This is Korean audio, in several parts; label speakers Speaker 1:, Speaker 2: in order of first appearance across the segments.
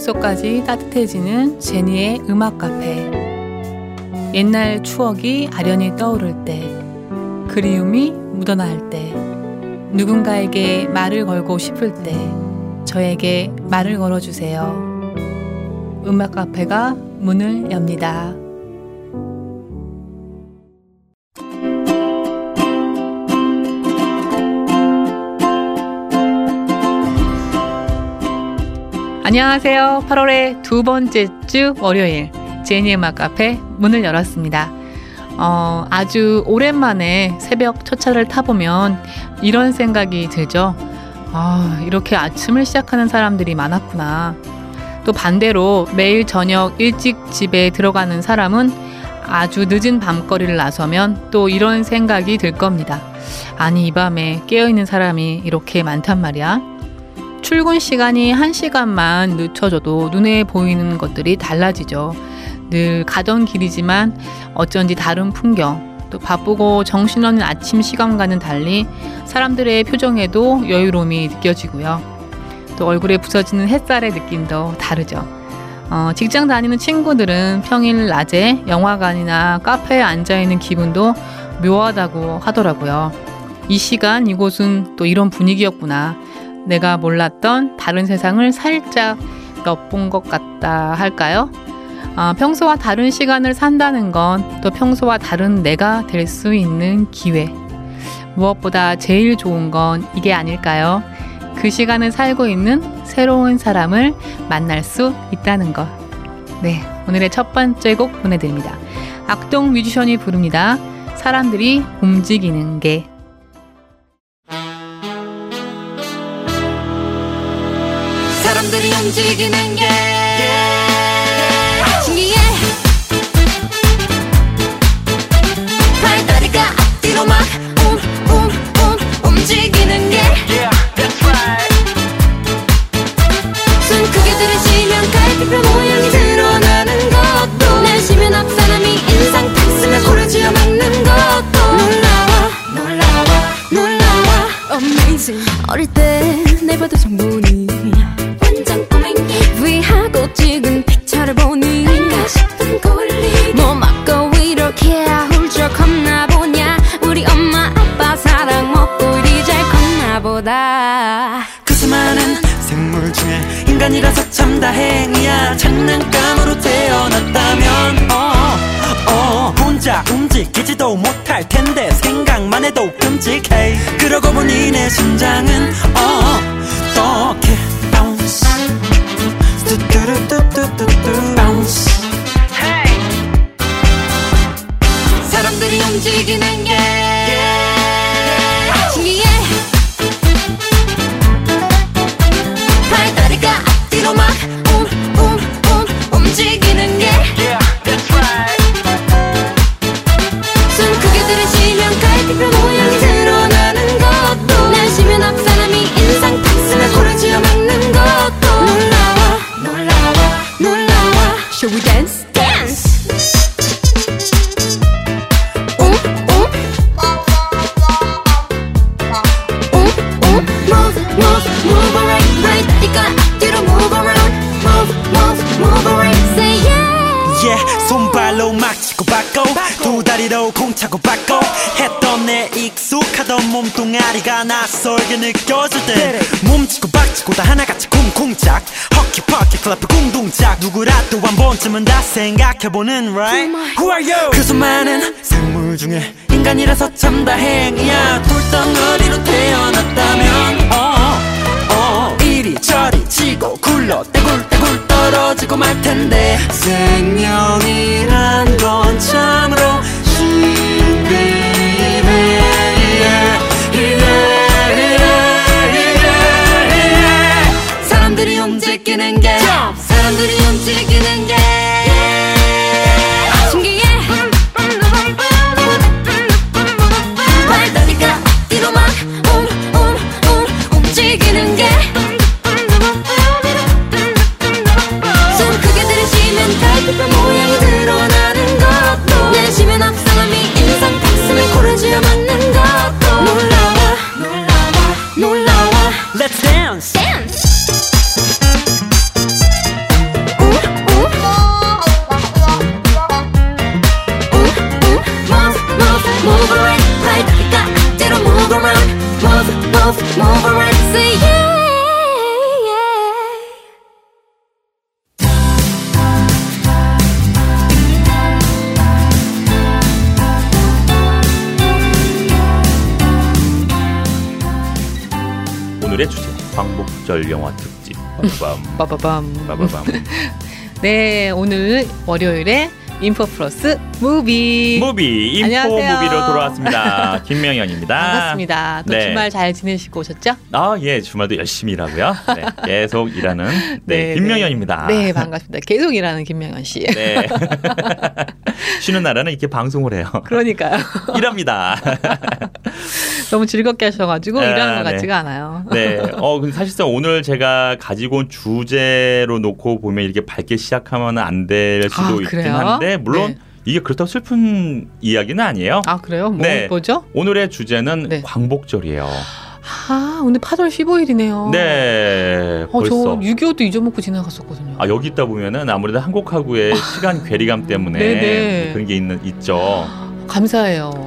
Speaker 1: 마음속까지 따뜻해지는 제니의 음악 카페. 옛날 추억이 아련히 떠오를 때, 그리움이 묻어나올 때, 누군가에게 말을 걸고 싶을 때 저에게 말을 걸어주세요. 음악 카페가 문을 엽니다. 안녕하세요. 8월의 두 번째 주 월요일 제니의 음악 카페 문을 열었습니다. 아주 오랜만에 새벽 첫 차를 타보면 이런 생각이 들죠. 이렇게 아침을 시작하는 사람들이 많았구나. 또 반대로 매일 저녁 일찍 집에 들어가는 사람은 아주 늦은 밤거리를 나서면 또 이런 생각이 들 겁니다. 아니, 이 밤에 깨어있는 사람이 이렇게 많단 말이야. 출근 시간이 1시간만 늦춰져도 눈에 보이는 것들이 달라지죠. 늘 가던 길이지만 어쩐지 다른 풍경, 또 바쁘고 정신없는 아침 시간과는 달리 사람들의 표정에도 여유로움이 느껴지고요. 또 얼굴에 부서지는 햇살의 느낌도 다르죠. 직장 다니는 친구들은 평일 낮에 영화관이나 카페에 앉아있는 기분도 묘하다고 하더라고요. 이 시간 이곳은 또 이런 분위기였구나. 내가 몰랐던 다른 세상을 살짝 엿본 것 같다 할까요? 평소와 다른 시간을 산다는 건 또 평소와 다른 내가 될 수 있는 기회. 무엇보다 제일 좋은 건 이게 아닐까요? 그 시간을 살고 있는 새로운 사람을 만날 수 있다는 것. 네, 오늘의 첫 번째 곡 보내드립니다. 악동 뮤지션이 부릅니다. 사람들이 움직이는 게.
Speaker 2: 사람들이 움직이는 게 신기해. 발다리가 앞뒤로 막 움직이는 게 That's right. 숨 크게 들이쉬면 갈비뼈 모양이 드러나는 것도 내쉬면 앞 사람이 인상 딱 쓰면 코를 쥐어 막는 것도 놀라워 Amazing. 어릴 때 내봐도 정보니 위하고 찍은 픽처를 보니 아닌가 싶은 권리 뭐 맞고 이렇게 훌쩍 컸나 보냐. 우리 엄마 아빠 사랑 먹고 이리 잘 컸나 보다.
Speaker 3: 그 수많은 생물 중에 인간이라서 참 다행이야. 장난감으로 태어났다면 혼자 움직이지도 못할 텐데 생각만 해도 끔찍해. 그러고 보니 내 심장은 어떻게 bounce bounce. Hey.
Speaker 2: 사람들이 움직이는 게 신기해. 발다리가 앞뒤로 막 움직이는 게
Speaker 3: That's right.
Speaker 2: 숨 크게 들이쉬면 갈비뼈 모양이 드러나는 것도 내쉬면 앞 사람이 인상 딱 쓰면 코를 쥐어 막는 것도 놀라워. Shall we dance? Dance. Move around, right. 이걸 앞뒤로 move around. Move around. Say yeah.
Speaker 3: Yeah, 손발로 막 치고 받고 두 다리로 공 차고 받고 했던 내 익숙하던 몸뚱아리가 낯설게 느껴질 때 몸치고 박치고 다 하나같이 쿵쿵짝 허키퍼키 클래프 궁둥짝 누구라도 한 번쯤은 다 생각해보는 right. Who are you? 그 수많은 생물 중에 인간이라서 참 다행이야. 돌덩어리로 태어났다면 이리저리 치고 굴러 떼굴떼굴 떨어지고 말텐데 생명이란 건 참으로 신비해.
Speaker 2: 사람들이 움직이는 게 신기해. 발다리가 앞뒤로 막 움직이는 게 숨 크게 들이쉬면 갈비뼈 모양이 드러나는
Speaker 4: 광복절 영화 특집.
Speaker 1: 빠바밤.
Speaker 4: 빠바밤.
Speaker 1: 네, 오늘 월요일에 인포 플러스 무비
Speaker 4: 인포
Speaker 1: 안녕하세요.
Speaker 4: 무비로 돌아왔습니다. 김명현입니다.
Speaker 1: 반갑습니다. 또
Speaker 4: 네.
Speaker 1: 주말 잘 지내시고 오셨죠?
Speaker 4: 예, 주말도 열심히 일하고요. 네, 계속 일하는
Speaker 1: 네,
Speaker 4: 김명현입니다.
Speaker 1: 네, 반갑습니다. 계속 일하는 김명현 씨.
Speaker 4: 네. 쉬는 날에는 이렇게 방송을 해요.
Speaker 1: 그러니까요.
Speaker 4: 일합니다.
Speaker 1: 너무 즐겁게 하셔가지고 일하는 것
Speaker 4: 네.
Speaker 1: 같지가 않아요.
Speaker 4: 네. 근데 사실상 오늘 제가 가지고 온 주제로 놓고 보면 이렇게 밝게 시작하면 안 될 수도 있긴
Speaker 1: 그래요?
Speaker 4: 한데 물론
Speaker 1: 네.
Speaker 4: 이게 그렇다고 슬픈 이야기는 아니에요.
Speaker 1: 그래요?
Speaker 4: 네.
Speaker 1: 뭐죠?
Speaker 4: 오늘의 주제는
Speaker 1: 네.
Speaker 4: 광복절이에요.
Speaker 1: 오늘 8월 15일이네요.
Speaker 4: 네.
Speaker 1: 저
Speaker 4: 벌써.
Speaker 1: 6.25도 잊어먹고 지나갔었거든요.
Speaker 4: 여기 있다 보면은 아무래도 한국하고의 시간 괴리감 때문에
Speaker 1: 네네.
Speaker 4: 그런 게 있죠.
Speaker 1: 감사해요.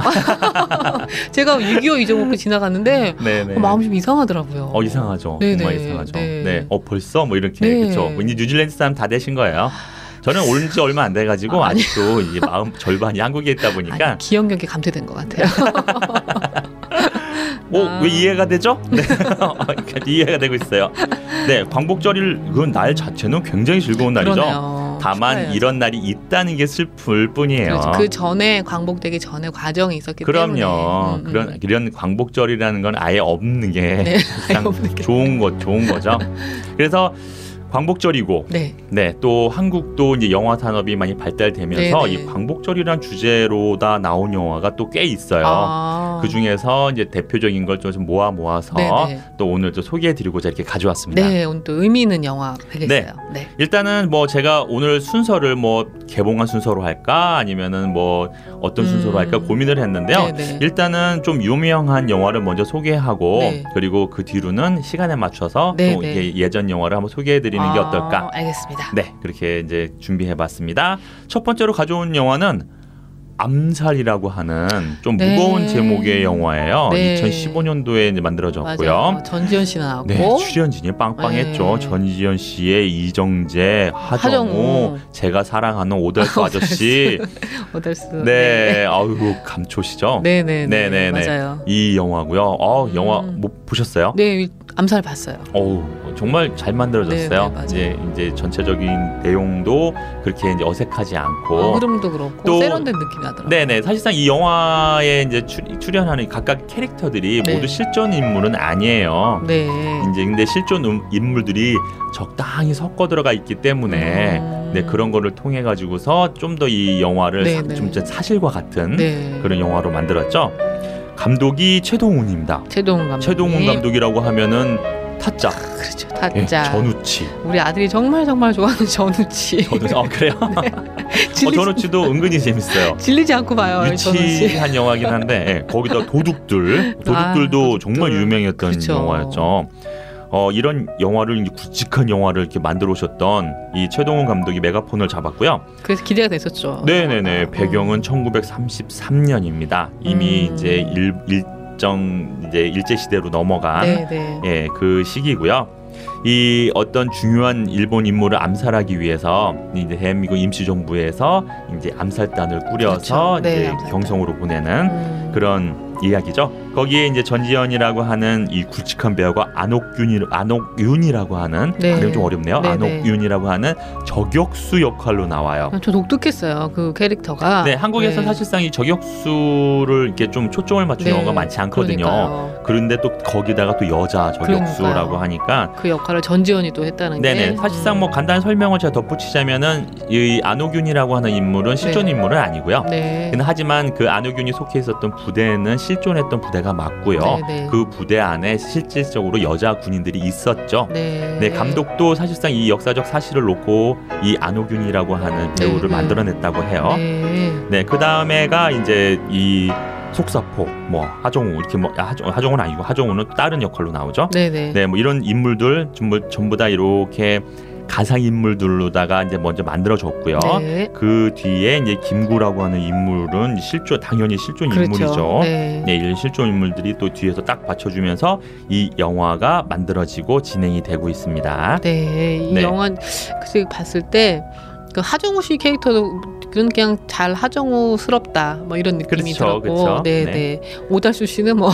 Speaker 1: 제가 6.25 잊어먹고 지나갔는데
Speaker 4: 네네.
Speaker 1: 마음이 좀 이상하더라고요.
Speaker 4: 이상하죠.
Speaker 1: 네네.
Speaker 4: 정말 이상하죠.
Speaker 1: 네.
Speaker 4: 네. 벌써 뭐 이렇게
Speaker 1: 네.
Speaker 4: 그렇죠. 이제 뉴질랜드 사람 다 되신 거예요. 저는 온 지 얼마 안 돼가지고
Speaker 1: 아니.
Speaker 4: 아직도 이제 마음 절반이 한국에 있다 보니까
Speaker 1: 기억력이 감퇴된 것 같아요.
Speaker 4: 왜 이해가 되죠? 네. 이해가 되고 있어요. 네, 광복절일 그건 날 자체는 굉장히 즐거운 날이죠.
Speaker 1: 그러네요.
Speaker 4: 다만
Speaker 1: 축하해야죠.
Speaker 4: 이런 날이 있다는 게 슬플 뿐이에요.
Speaker 1: 그렇죠. 그 전에 광복되기 전에 과정이 있었기 때문에.
Speaker 4: 그럼요. 이런 광복절이라는 건 아예 없는 게
Speaker 1: 네,
Speaker 4: 가장
Speaker 1: 아예 없는 게.
Speaker 4: 좋은 거죠. 그래서 광복절이고,
Speaker 1: 네.
Speaker 4: 또 한국도 이제 영화 산업이 많이 발달되면서
Speaker 1: 네, 네.
Speaker 4: 이 광복절이란 주제로다 나온 영화가 또 꽤 있어요. 그 중에서 이제 대표적인 걸 좀 모아서
Speaker 1: 네, 네.
Speaker 4: 또 오늘 또 소개해드리고자 이렇게 가져왔습니다.
Speaker 1: 네, 오늘 또 의미 있는 영화 되겠어요. 네.
Speaker 4: 일단은 뭐 제가 오늘 순서를 뭐 개봉한 순서로 할까 아니면은 뭐 어떤 순서로 할까 고민을 했는데요.
Speaker 1: 네, 네.
Speaker 4: 일단은 좀 유명한 영화를 먼저 소개하고
Speaker 1: 네.
Speaker 4: 그리고 그 뒤로는 시간에 맞춰서
Speaker 1: 네,
Speaker 4: 또
Speaker 1: 네.
Speaker 4: 이렇게 예전 영화를 한번 소개해드리는 게 어떨까?
Speaker 1: 알겠습니다.
Speaker 4: 네, 그렇게 이제 준비해봤습니다. 첫 번째로 가져온 영화는 암살이라고 하는 좀
Speaker 1: 네.
Speaker 4: 무거운 제목의 영화예요.
Speaker 1: 네.
Speaker 4: 2015년도에 이제 만들어졌고요.
Speaker 1: 맞아요. 전지현 씨 나왔고.
Speaker 4: 네, 출연진이 빵빵했죠.
Speaker 1: 네.
Speaker 4: 전지현 씨의 이정재, 하정우,
Speaker 1: 하정우.
Speaker 4: 제가 사랑하는 오달수 아저씨.
Speaker 1: 오달수.
Speaker 4: 네, 아유 감초시죠.
Speaker 1: 네네네. 맞아요.
Speaker 4: 이 영화고요. 영화 못 보셨어요?
Speaker 1: 네, 암살 봤어요.
Speaker 4: 정말 잘 만들어졌어요.
Speaker 1: 네, 맞아요.
Speaker 4: 이제 전체적인 내용도 그렇게 이제 어색하지 않고.
Speaker 1: 흐름도 그렇고
Speaker 4: 또-
Speaker 1: 세련된 느낌이 나더라고요.
Speaker 4: 네네. 사실상 이 영화에 이제 출연하는 각각 캐릭터들이
Speaker 1: 네.
Speaker 4: 모두 실존 인물은 아니에요.
Speaker 1: 네.
Speaker 4: 이제 근데 실존 인물들이 적당히 섞어 들어가 있기 때문에 네, 그런 거를 통해 가지고서 좀 더 이 영화를
Speaker 1: 네네.
Speaker 4: 좀 사실과 같은
Speaker 1: 네.
Speaker 4: 그런 영화로 만들었죠. 감독이 최동훈입니다.
Speaker 1: 최동훈 감독.
Speaker 4: 최동훈 감독이라고 하면은 타짜,
Speaker 1: 그렇죠.
Speaker 4: 예,
Speaker 1: 타짜.
Speaker 4: 전우치.
Speaker 1: 우리 아들이 정말 좋아하는 전우치.
Speaker 4: 그래요? 전우치도 은근히 재밌어요.
Speaker 1: 질리지 않고 봐요. 전우치.
Speaker 4: 유치한 영화긴 한데 거기다 도둑들도
Speaker 1: 도둑들.
Speaker 4: 정말 유명했던
Speaker 1: 그렇죠.
Speaker 4: 영화였죠. 이런 영화를 이제 굵직한 영화를 이렇게 만들어 오셨던 이 최동훈 감독이 메가폰을 잡았고요.
Speaker 1: 그래서 기대가 됐었죠.
Speaker 4: 네네네. 배경은 1933년입니다. 이미 이제 일정 이제 일제 시대로 넘어간
Speaker 1: 네네.
Speaker 4: 그 시기고요. 이 어떤 중요한 일본 인물을 암살하기 위해서 이제 대한민국 임시정부에서 이제 암살단을 꾸려서
Speaker 1: 그렇죠. 네,
Speaker 4: 이제
Speaker 1: 암살단.
Speaker 4: 경성으로 보내는 그런 이야기죠. 거기에 이제 전지현이라고 하는 이 굵직한 배우가 안옥윤이라고 하는
Speaker 1: 네.
Speaker 4: 발음이 좀 어렵네요.
Speaker 1: 네,
Speaker 4: 안옥윤이라고 하는 저격수 역할로 나와요.
Speaker 1: 저 독특했어요. 그 캐릭터가.
Speaker 4: 네, 한국에서
Speaker 1: 네.
Speaker 4: 사실상 이 저격수를 이렇게 좀 초점을 맞춘
Speaker 1: 네,
Speaker 4: 영화가 많지 않거든요.
Speaker 1: 그러니까요.
Speaker 4: 그런데 또 거기다가 또 여자 저격수라고
Speaker 1: 그러니까요.
Speaker 4: 하니까
Speaker 1: 그 역할을 전지현이 또 했다는
Speaker 4: 네네.
Speaker 1: 게.
Speaker 4: 사실상 뭐 간단한 설명을 제가 덧붙이자면은 이 안옥윤이라고 하는 인물은 실존
Speaker 1: 네.
Speaker 4: 인물은 아니고요.
Speaker 1: 네.
Speaker 4: 근데 하지만 그 안옥윤이 속해 있었던 부대는 실존했던 부대가 맞고요.
Speaker 1: 네.
Speaker 4: 그 부대 안에 실질적으로 여자 군인들이 있었죠.
Speaker 1: 네.
Speaker 4: 네, 감독도 사실상 이 역사적 사실을 놓고 이 안옥윤이라고 하는 배우를
Speaker 1: 네.
Speaker 4: 만들어냈다고 해요.
Speaker 1: 네.
Speaker 4: 네, 그 다음에가 이제 이 속사포, 뭐 하정우 이렇게 뭐 하정우는 아니고 하정우는 다른 역할로 나오죠.
Speaker 1: 네네.
Speaker 4: 네, 뭐 이런 인물들 전부 다 이렇게 가상 인물들로다가 이제 먼저 만들어졌고요.
Speaker 1: 네.
Speaker 4: 그 뒤에 이제 김구라고 하는 인물은 당연히 실존
Speaker 1: 그렇죠.
Speaker 4: 인물이죠.
Speaker 1: 네.
Speaker 4: 네, 이런 실존 인물들이 또 뒤에서 딱 받쳐주면서 이 영화가 만들어지고 진행이 되고 있습니다.
Speaker 1: 네. 이
Speaker 4: 네.
Speaker 1: 영화 그때 봤을 때 그 하정우 씨 캐릭터도 그냥 잘 하정우스럽다 뭐 이런 느낌이
Speaker 4: 그렇죠,
Speaker 1: 들었고,
Speaker 4: 그렇죠.
Speaker 1: 네네.
Speaker 4: 네.
Speaker 1: 오달수 씨는 뭐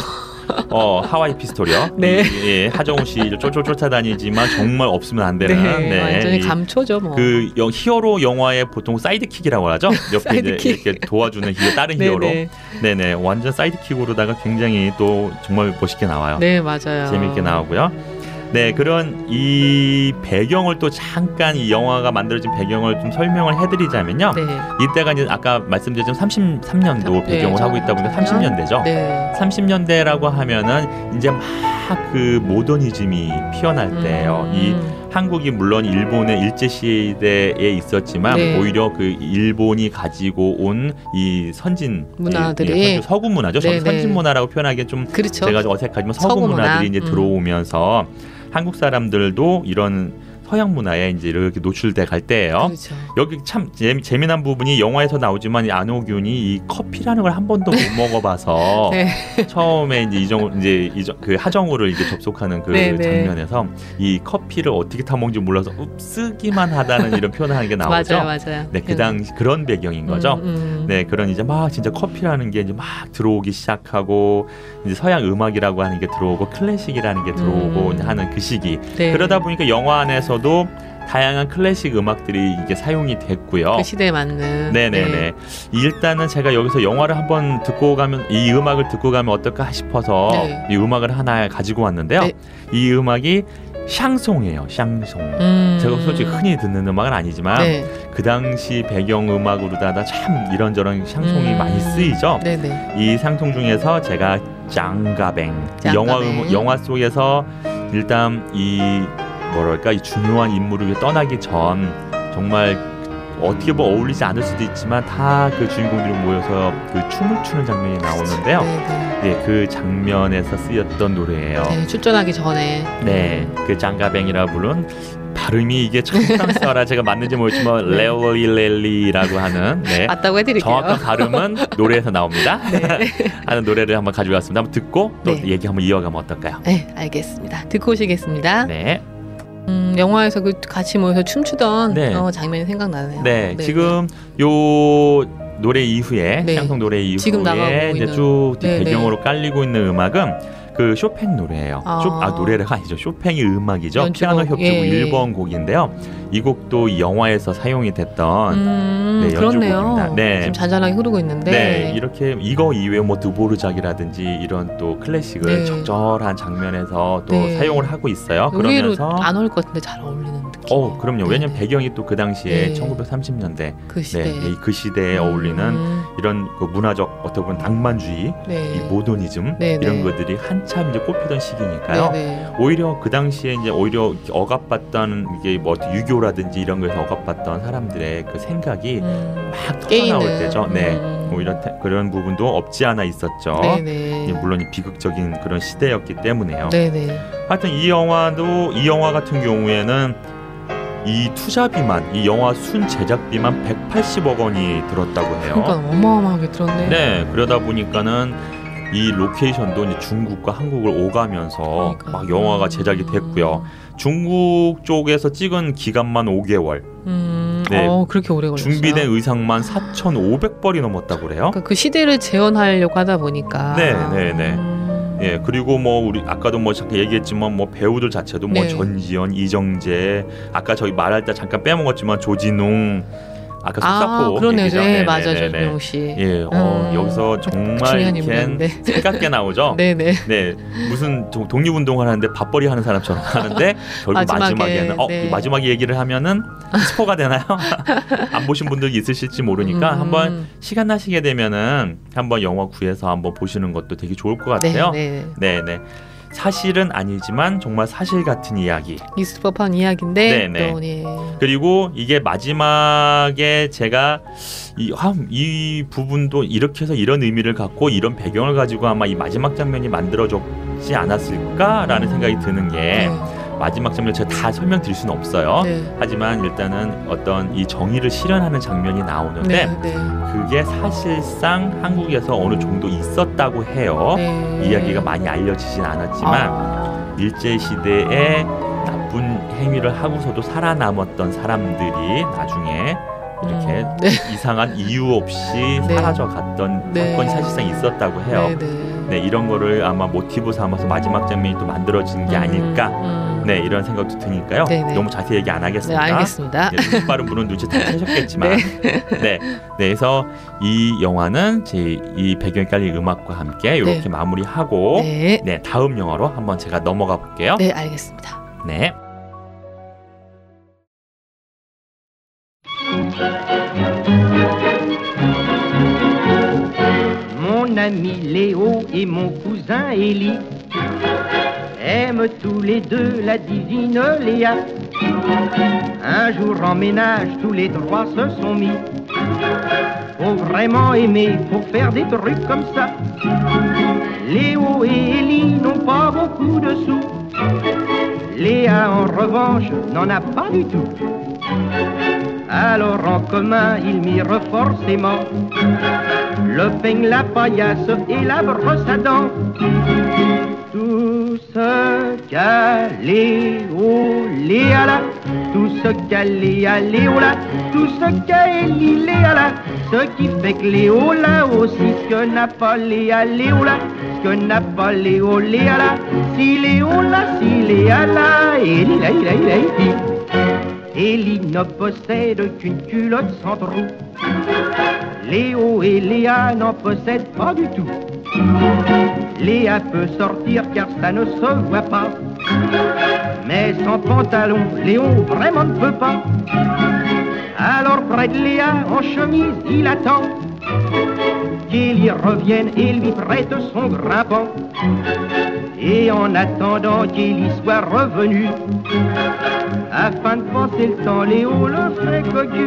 Speaker 4: 하와이 피스톨이요.
Speaker 1: 네.
Speaker 4: 예, 하정우 씨를 쫄쫄 쫓아다니지만 정말 없으면 안 되는.
Speaker 1: 네, 완전히 감초죠, 뭐.
Speaker 4: 그 히어로 영화의 보통 사이드킥이라고 하죠. 옆에 이제 이렇게 도와주는 다른 히어로. 네네, 완전 사이드킥으로다가 굉장히 또 정말 멋있게 나와요.
Speaker 1: 네, 맞아요.
Speaker 4: 재밌게 나오고요. 네, 그런 이 배경을 또 잠깐 이 영화가 만들어진 배경을 좀 설명을 해드리자면요.
Speaker 1: 네.
Speaker 4: 이때가 이제 아까 말씀드렸지만 33년도 배경을 하고 있다 보니까 30년대죠.
Speaker 1: 네.
Speaker 4: 30년대라고 하면은 이제 막 그 모더니즘이 피어날 때예요. 이 한국이 물론 일본의 일제 시대에 있었지만
Speaker 1: 네.
Speaker 4: 오히려 그 일본이 가지고 온 이 선진
Speaker 1: 문화들이
Speaker 4: 서구 문화죠. 선진 문화라고 표현하기엔 좀
Speaker 1: 그렇죠.
Speaker 4: 제가 어색하지만 서구 문화들이 이제 들어오면서 한국 사람들도 이런 서양 문화에 이제 이렇게 노출돼 갈 때예요.
Speaker 1: 그렇죠.
Speaker 4: 여기 참 재미난 부분이 영화에서 나오지만 안호균이 이 커피라는 걸 한 번도 못 먹어봐서
Speaker 1: 네.
Speaker 4: 처음에 이제 그 하정우를 이제 접속하는 그
Speaker 1: 네, 네.
Speaker 4: 장면에서 이 커피를 어떻게 타 먹는지 몰라서 쓰기만 하다는 이런 표현을 하는 게 나오죠.
Speaker 1: 맞아요.
Speaker 4: 네, 그 당시 그런 배경인 거죠. 네, 그런 이제 막 진짜 커피라는 게 이제 막 들어오기 시작하고 이제 서양 음악이라고 하는 게 들어오고 클래식이라는 게 들어오고 하는 그 시기.
Speaker 1: 네.
Speaker 4: 그러다 보니까 영화 안에서도 다양한 클래식 음악들이 이게 사용이 됐고요.
Speaker 1: 그 시대에 맞는.
Speaker 4: 네네네.
Speaker 1: 네.
Speaker 4: 일단은 제가 여기서 영화를 한번 듣고 가면 이 음악을 듣고 가면 어떨까 싶어서
Speaker 1: 네.
Speaker 4: 이 음악을 하나 가지고 왔는데요.
Speaker 1: 네.
Speaker 4: 이 음악이 샹송이에요. 샹송. 제가 솔직히 흔히 듣는 음악은 아니지만
Speaker 1: 네.
Speaker 4: 그 당시 배경 음악으로다가 참 이런저런 샹송이 많이 쓰이죠.
Speaker 1: 네네.
Speaker 4: 이 샹송 중에서 제가 짱가뱅 영화 속에서 일단 이 뭐랄까 이 중요한 인물을 떠나기 전 정말 어떻게 뭐 어울리지 않을 수도 있지만 다 그 주인공들이 모여서 그 춤을 추는 장면이 나오는데요. 네, 그 장면에서 쓰였던 노래예요.
Speaker 1: 네, 출전하기 전에.
Speaker 4: 네, 그 짱가뱅이라 부른 발음이 이게 참 프랑스어라 제가 맞는지 모르지만
Speaker 1: 네.
Speaker 4: 레올리렐리라고 하는 네,
Speaker 1: 맞다고 해드릴게요.
Speaker 4: 정확한 발음은 노래에서 나옵니다.
Speaker 1: 네.
Speaker 4: 하는 노래를 한번 가지고 왔습니다. 한번 듣고 또
Speaker 1: 네.
Speaker 4: 얘기 한번 이어가면 어떨까요?
Speaker 1: 네, 알겠습니다. 듣고 오시겠습니다.
Speaker 4: 네.
Speaker 1: 영화에서 그 같이 모여서 춤추던
Speaker 4: 네.
Speaker 1: 장면이 생각나네요.
Speaker 4: 네, 지금 요 노래 이후에
Speaker 1: 네.
Speaker 4: 샹송 노래
Speaker 1: 지금 나가고
Speaker 4: 이후에 이제
Speaker 1: 있는.
Speaker 4: 쭉
Speaker 1: 네,
Speaker 4: 배경으로 깔리고 있는 음악은 그 쇼팽 노래예요. 노래가 아니죠. 쇼팽이 음악이죠.
Speaker 1: 연주곡.
Speaker 4: 피아노 협주곡
Speaker 1: 예.
Speaker 4: 1번 곡인데요. 이 곡도 이 영화에서 사용이 됐던 네,
Speaker 1: 그렇네요.
Speaker 4: 연주곡입니다. 네.
Speaker 1: 지금 잔잔하게 흐르고 있는데.
Speaker 4: 네, 이렇게 이거 이외에 뭐 드보르작이라든지 이런 또 클래식을
Speaker 1: 네.
Speaker 4: 적절한 장면에서 또
Speaker 1: 네.
Speaker 4: 사용을 하고 있어요.
Speaker 1: 의외로
Speaker 4: 그러면서
Speaker 1: 안 어울릴 것 같은데 잘 어울리는 느낌.
Speaker 4: 그럼요. 왜냐면 배경이 또 그 당시에
Speaker 1: 네.
Speaker 4: 1930년대
Speaker 1: 그 시대.
Speaker 4: 네, 그 시대에 어울리는 이런 그 문화적 어떻게 보면 낭만주의,
Speaker 1: 네.
Speaker 4: 이 모더니즘
Speaker 1: 네,
Speaker 4: 이런
Speaker 1: 네.
Speaker 4: 것들이 한참 이제 꽃피던 시기니까요.
Speaker 1: 네.
Speaker 4: 오히려 그 당시에 이제 오히려 억압받던 이게 뭐 유교라든지 이런 거에서 억압받던 사람들의 그 생각이 막 터져나올 때죠. 네, 오히려 그런 부분도 없지 않아 있었죠.
Speaker 1: 네네.
Speaker 4: 물론 이 비극적인 그런 시대였기 때문에요.
Speaker 1: 네네.
Speaker 4: 하여튼 이 영화 같은 경우에는 이 투자비만 이 영화 순 제작비만 180억 원이 들었다고 해요.
Speaker 1: 그러니까 어마어마하게 들었네.
Speaker 4: 네, 그러다 보니까는 이 로케이션도 이제 중국과 한국을 오가면서
Speaker 1: 그러니까.
Speaker 4: 막 영화가 제작이 됐고요. 중국 쪽에서 찍은 기간만 5개월. 네.
Speaker 1: 그렇게 오래 걸렸어요.
Speaker 4: 준비된 의상만 4,500벌이 넘었다고 그래요.
Speaker 1: 그러니까 그 시대를 재현하려고 하다 보니까.
Speaker 4: 네. 예, 그리고 뭐 우리 아까도 뭐 잠깐 얘기했지만 뭐 배우들 자체도 뭐
Speaker 1: 네.
Speaker 4: 전지현, 이정재, 아까 저희 말할 때 잠깐 빼먹었지만 조진웅, 아까 속사포
Speaker 1: 그러네요.
Speaker 4: 얘기죠.
Speaker 1: 네, 맞아요. 조진웅 씨.
Speaker 4: 예, 여기서 정말
Speaker 1: 중요한
Speaker 4: 이렇게
Speaker 1: 인물인데.
Speaker 4: 새깝게 나오죠.
Speaker 1: 네네.
Speaker 4: 네, 무슨 독립운동을 하는데 밥벌이 하는 사람처럼 하는데 결국 마지막에는
Speaker 1: 네.
Speaker 4: 마지막에 얘기를 하면은 스포가 되나요? 안 보신 분들이 있으실지 모르니까 한번 시간 나시게 되면은 한번 영화 구해서 한번 보시는 것도 되게 좋을 것 같아요.
Speaker 1: 네.
Speaker 4: 사실은 아니지만 정말 사실 같은 이야기.
Speaker 1: 있을 법한 이야기인데.
Speaker 4: 네네.
Speaker 1: 또, 네.
Speaker 4: 그리고 이게 마지막에 제가 이 부분도 이렇게 해서 이런 의미를 갖고 이런 배경을 가지고 아마 이 마지막 장면이 만들어졌지 않았을까라는 생각이 드는 게 마지막 장면 제가 다 설명드릴 수는 없어요.
Speaker 1: 네.
Speaker 4: 하지만 일단은 어떤 이 정의를 실현하는 장면이 나오는데 그게 사실상 한국에서 어느 정도 있었다고 해요. 이야기가 많이 알려지진 않았지만 일제시대에 나쁜 행위를 하고서도 살아남았던 사람들이 나중에 이렇게 이상한 이유 없이 사라져갔던 사건이 사실상 있었다고 해요. 네, 이런 거를 아마 모티브 삼아서 마지막 장면이 또 만들어진 게 아닐까. 네, 이런 생각도 드니까요. 너무 자세히 얘기 안 하겠습니다.
Speaker 1: 네, 알겠습니다.
Speaker 4: 눈 빠른 분은 눈치 다 채셨겠지만, 그래서 이 영화는 이 배경에 깔린 음악과 함께 이렇게 마무리하고, 다음 영화로 한번 제가 넘어가 볼게요.
Speaker 1: 네, 알겠습니다.
Speaker 4: 네.
Speaker 5: Mon ami Léo et mon cousin Élie aiment tous les deux la divine Léa. Un jour en ménage, tous les trois se sont mis. Faut vraiment aimer, faut faire des trucs comme ça. Léo et Élie n'ont pas beaucoup de sous. Léa en revanche n'en a pas du tout. Alors en commun ils mirent forcément le peigne, la paillasse et la brosse à dents. Tout ce qu'a Léo, Léa là, tout ce qu'a Léa, Léo là, tout ce qu'a Élie, Léa là, ce qui fait que Léo là aussi, ce que n'a pas Léa, Léo là, ce que n'a pas Léo, Léa là, si Léo là, si Léa là, Élie là, Élie là, Élie là, Élie ne possède qu'une culotte sans trou. Léo et Léa n'en possèdent pas du tout. Léa peut sortir car ça ne se voit pas. Mais sans pantalon, Léo vraiment ne peut pas. Alors près de Léa, en chemise, il attend qu'il y revienne et lui prête son grimpant. Et en attendant qu'il y soit revenu, afin de passer le temps, Léo le fait cocu.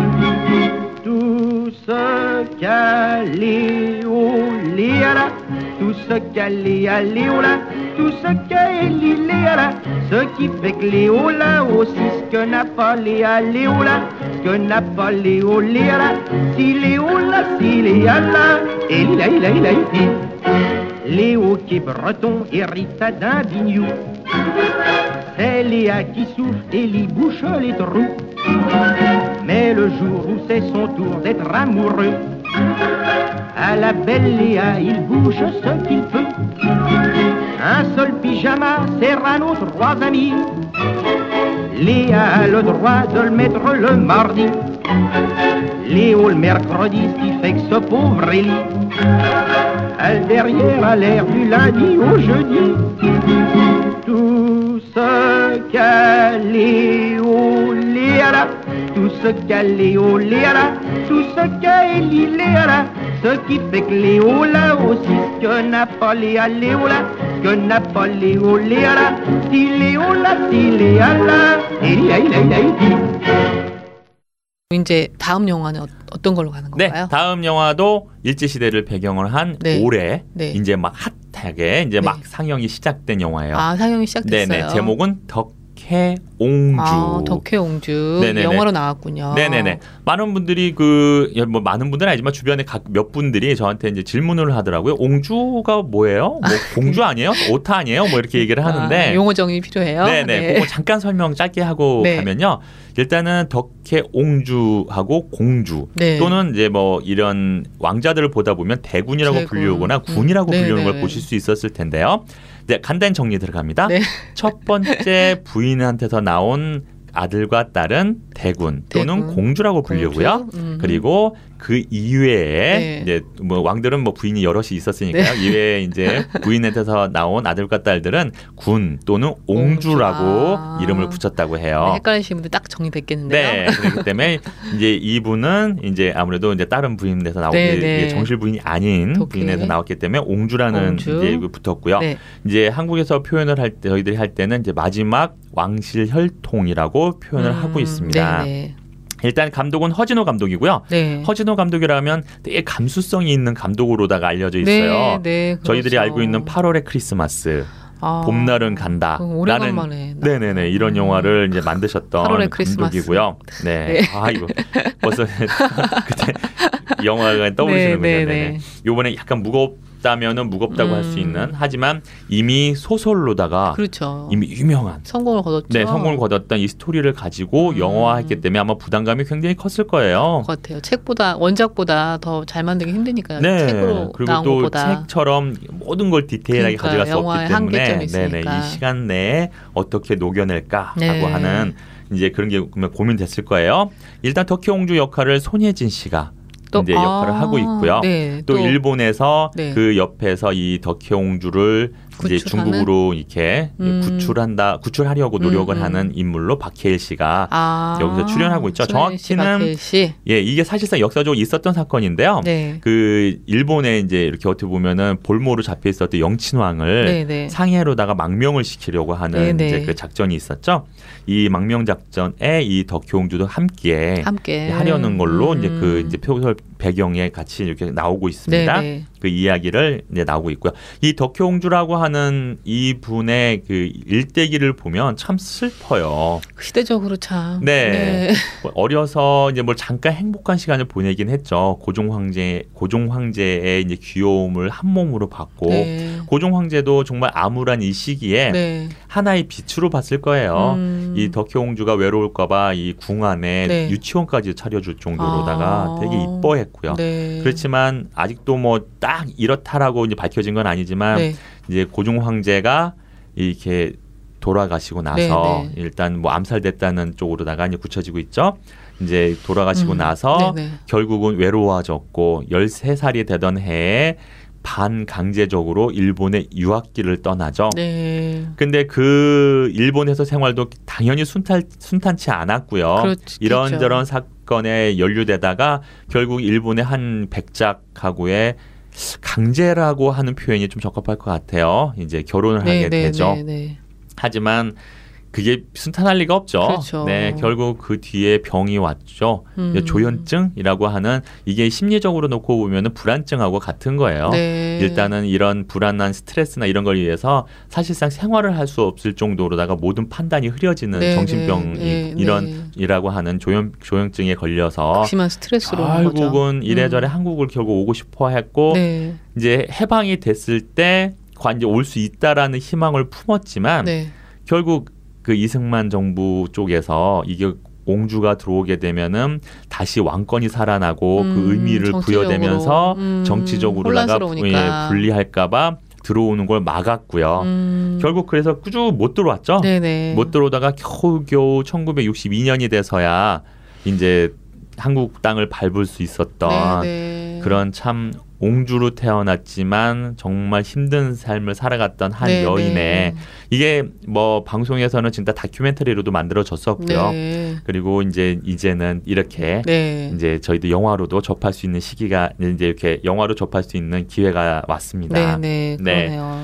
Speaker 5: Tout ce qu'a Léo, Léa là, tout ce qu'a Léa, Léo là, tout ce qu'a Élie, Léa là, ce qui fait que Léo là aussi, ce que n'a pas Léa, Léo là, ce que n'a pas Léo, Léa là, si Léo là, si Léa là, Élie là, Élie là, Élie là, Léo qui est breton hérite d'un bignou. C'est Léa qui souffle et lui bouche les trous. Mais le jour où c'est son tour d'être amoureux, à la belle Léa il bouche ce qu'il peut. Un seul pyjama sert à nos trois amis. Léa a le droit de le mettre le mardi, Léo le mercredi, ce qui fait que ce pauvre Élie a le derrière à l'air du lundi au jeudi. Tout ce qu'a Léo, Léa là, tout ce qu'a Léo, Léa là, tout ce qu'a Élie, Léa là, ce qui fait que Léo là aussi, ce que n'a pas Léa, Léo là, ce que n'a pas Léo, Léa là, si Léo là, si Léa là, Élie là, Élie là, Élie.
Speaker 1: 이제 다음 영화는 어떤 걸로 가는 건가요?
Speaker 4: 네, 다음 영화도 일제시대를 배경을 한 올해 이제 막 핫하게 이제 막 상영이 시작된 영화예요.
Speaker 1: 아, 상영이 시작됐어요.
Speaker 4: 네네, 제목은 덕혜옹주.
Speaker 1: 덕혜옹주. 네네네. 영화로 나왔군요.
Speaker 4: 네네네. 많은 분들이 뭐 많은 분들은 아니지만 주변에 몇 분들이 저한테 이제 질문을 하더라고요. 옹주가 뭐예요? 뭐 공주 아니에요? 오타 아니에요? 뭐 이렇게 얘기를 하는데
Speaker 1: 용어 정리 필요해요.
Speaker 4: 네네. 네. 그거 잠깐 설명 짧게 하고 가면요. 일단은 덕혜옹주하고 공주 또는 이제 뭐 이런 왕자들을 보다 보면 대군이라고 불리우거나 군이라고 불리우는 걸 보실 수 있었을 텐데요. 네, 간단히 정리 들어갑니다. 첫 번째 부인한테서 나온 아들과 딸은 대군 또는 공주라고 불리고요. 그리고 그 이외에 이제 뭐 왕들은 뭐 부인이 여럿이 있었으니까요. 이외에 이제 부인한테서 나온 아들과 딸들은 군 또는 옹주라고 이름을 붙였다고 해요.
Speaker 1: 헷갈리시는 분들 딱 정리됐겠는데요.
Speaker 4: 네, 그렇기 때문에 이제 이분은 이제 아무래도 이제 다른 부인에서 나오기 정실 부인이 아닌 부인에서 나왔기 때문에 옹주라는 이제 붙었고요. 이제 한국에서 표현을 할 때 저희들이 할 때는 이제 마지막 왕실혈통이라고 표현을 하고 있습니다. 일단 감독은 허진호 감독이고요. 허진호 감독이라면 되게 감수성이 있는 감독으로다가 알려져 있어요. 저희들이 알고 있는 8월의 크리스마스, 봄날은 간다.
Speaker 1: 오래간만에.
Speaker 4: 네네네, 이런 영화를 이제 만드셨던
Speaker 1: 8월의 감독이고요.
Speaker 4: 네. 아, 이거 벌써 그때 영화가 떠오르시는군요. 이번에 약간 무겁다면은 무겁다고 할 수 있는 하지만 이미 소설로다가
Speaker 1: 그렇죠.
Speaker 4: 이미 유명한
Speaker 1: 성공을 거뒀죠.
Speaker 4: 네, 성공을 거뒀던 이 스토리를 가지고 영화화했기 때문에 아마 부담감이 굉장히 컸을 거예요.
Speaker 1: 것 같아요. 책보다 원작보다 더 잘 만들기 힘드니까요.
Speaker 4: 네,
Speaker 1: 책으로
Speaker 4: 그리고
Speaker 1: 나온
Speaker 4: 또
Speaker 1: 것보다.
Speaker 4: 책처럼 모든 걸 디테일하게
Speaker 1: 그러니까요.
Speaker 4: 가져갈 수 없기
Speaker 1: 영화의
Speaker 4: 때문에
Speaker 1: 한계점이 있으니까.
Speaker 4: 이 시간 내에 어떻게 녹여낼까라고
Speaker 1: 네.
Speaker 4: 하는 이제 그런 게 고민됐을 거예요. 일단 터키옹주 역할을 손예진 씨가
Speaker 1: 또,
Speaker 4: 이제 역할을 하고 있고요.
Speaker 1: 네,
Speaker 4: 또 일본에서
Speaker 1: 네.
Speaker 4: 그 옆에서 이 덕혜옹주를 이제
Speaker 1: 구출하는?
Speaker 4: 중국으로 이렇게 구출하려고 노력을 하는 인물로 박해일 씨가 여기서 출연하고 있죠. 정확히는 예, 이게 사실상 역사적으로 있었던 사건인데요.
Speaker 1: 네.
Speaker 4: 그 일본에 이제 이렇게 어떻게 보면은 볼모로 잡혀 있었던 영친왕을
Speaker 1: 네, 네. 상해로다가
Speaker 4: 망명을 시키려고 하는
Speaker 1: 네, 네.
Speaker 4: 이제 그 작전이 있었죠. 이 망명 작전에 이 덕혜옹주도 함께 하려는 걸로 이제 그 이제 표절 배경에 같이 이렇게 나오고 있습니다.
Speaker 1: 네, 네.
Speaker 4: 그 이야기를 이제 나오고 있고요. 이 덕혜옹주라고 하는 이 분의 그 일대기를 보면 참 슬퍼요.
Speaker 1: 시대적으로 참.
Speaker 4: 네. 어려서 이제 뭘 잠깐 행복한 시간을 보내긴 했죠. 고종 황제의 이제 귀여움을 한 몸으로 받고
Speaker 1: 네.
Speaker 4: 고종 황제도 정말 암울한 이 시기에
Speaker 1: 네.
Speaker 4: 하나의 빛으로 봤을 거예요. 이 덕혜옹주가 외로울까봐 이 궁 안에
Speaker 1: 네.
Speaker 4: 유치원까지 차려줄 정도로다가 되게 이뻐했고요.
Speaker 1: 네.
Speaker 4: 그렇지만 아직도 뭐 딱 이렇다라고 이제 밝혀진 건 아니지만
Speaker 1: 네.
Speaker 4: 이제 고종 황제가 이렇게 돌아가시고 나서
Speaker 1: 네, 네.
Speaker 4: 일단 뭐 암살됐다는 쪽으로다가 이제 굳혀지고 있죠. 이제 돌아가시고 나서
Speaker 1: 네, 네.
Speaker 4: 결국은 외로워졌고 13살이 되던 해에 반강제적으로 일본의 유학길을 떠나죠.
Speaker 1: 네.
Speaker 4: 근데 그 일본에서 생활도 당연히 순탄치 않았고요.
Speaker 1: 그렇겠죠.
Speaker 4: 이런저런 사건에 연루되다가 결국 일본의 한 백작하고의 강제라고 하는 표현이 좀 적합할 것 같아요. 이제 결혼을 하게 되죠. 하지만 그게 순탄할 리가 없죠.
Speaker 1: 그렇죠.
Speaker 4: 네, 결국 그 뒤에 병이 왔죠. 조현증이라고 하는 이게 심리적으로 놓고 보면은 불안증하고 같은 거예요.
Speaker 1: 네.
Speaker 4: 일단은 이런 불안한 스트레스나 이런 걸 위해서 사실상 생활을 할 수 없을 정도로다가 모든 판단이 흐려지는
Speaker 1: 네,
Speaker 4: 정신병
Speaker 1: 네,
Speaker 4: 이라고 하는 조현증에 걸려서
Speaker 1: 심한 스트레스로 오는 거죠.
Speaker 4: 결국은 이래저래 한국을 결국 오고 싶어 했고
Speaker 1: 네.
Speaker 4: 이제 해방이 됐을 때 이제 올 수 있다라는 희망을 품었지만
Speaker 1: 네.
Speaker 4: 결국 그 이승만 정부 쪽에서 이게 옹주가 들어오게 되면은 다시 왕권이 살아나고 그 의미를
Speaker 1: 정치적으로.
Speaker 4: 부여되면서 정치적으로다가
Speaker 1: 혼란스러우니까.
Speaker 4: 불리할까봐 들어오는 걸 막았고요. 결국 그래서 쭉 못 들어왔죠.
Speaker 1: 네네.
Speaker 4: 못 들어오다가 겨우 1962년이 돼서야 이제 한국 땅을 밟을 수 있었던
Speaker 1: 네네.
Speaker 4: 그런 참 옹주로 태어났지만 정말 힘든 삶을 살아갔던 한
Speaker 1: 네,
Speaker 4: 여인의
Speaker 1: 네.
Speaker 4: 이게 뭐 방송에서는 진짜 다큐멘터리로도 만들어졌었고요.
Speaker 1: 네.
Speaker 4: 그리고 이제는 이렇게
Speaker 1: 네.
Speaker 4: 이제 저희도 영화로도 접할 수 있는 시기가 이제 이렇게 영화로 접할 수 있는 기회가 왔습니다.
Speaker 1: 네, 그러네요.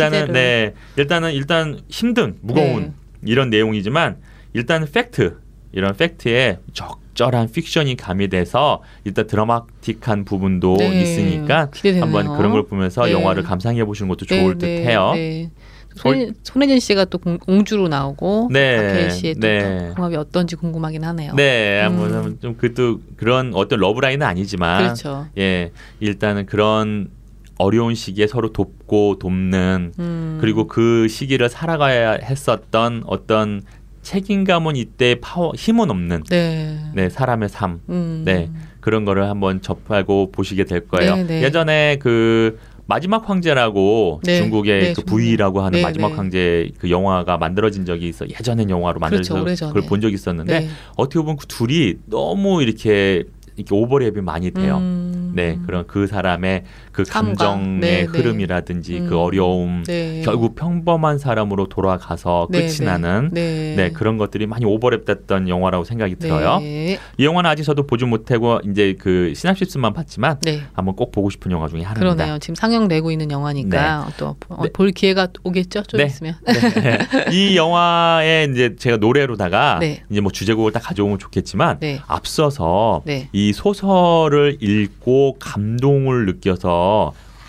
Speaker 4: 일단 힘든 무거운 이런 내용이지만 일단 이런 팩트에 적절한 픽션이 가미돼서 일단 드라마틱한 부분도 있으니까
Speaker 1: 기대되네요.
Speaker 4: 한번 그런 걸 보면서 영화를 감상해 보시는 것도 좋을 듯해요.
Speaker 1: 손혜진 씨가 또 옹주로 나오고 박해일 씨의 또 궁합이 어떤지 궁금하긴 하네요.
Speaker 4: 네, 한번 좀 그런 어떤 러브라인은 아니지만,
Speaker 1: 그렇죠.
Speaker 4: 예, 일단은 그런 어려운 시기에 서로 돕는 그리고 그 시기를 살아가야 했었던 어떤 책임감은 이때 힘은 없는 사람의 삶, 그런 거를 한번 접하고 보시게 될 거예요. 예전에 그 마지막 황제라고 중국의 그 부위라고 하는 마지막 황제 그 영화가 만들어진 적이 있어. 예전엔 영화로 만들어서 그걸 본 적이 있었는데 어떻게 보면 그 둘이 너무 이렇게 오버랩이 많이 돼요. 그런 그 사람의 그 감정의 흐름이라든지 그 어려움, 결국 평범한 사람으로 돌아가서 끝이 나는 그런 것들이 많이 오버랩됐던 영화라고 생각이 들어요. 이 영화는 아직 저도 보지 못하고 이제 그 시놉시스만 봤지만 한번 꼭 보고 싶은 영화 중에 하나입니다.
Speaker 1: 그러네요. 지금 상영되고 있는 영화니까 또 볼 기회가 오겠죠. 좀 있으면.
Speaker 4: 이 영화에 이제 제가 노래로다가 이제 뭐 주제곡을 딱 가져오면 좋겠지만 앞서서 이 소설을 읽고 감동을 느껴서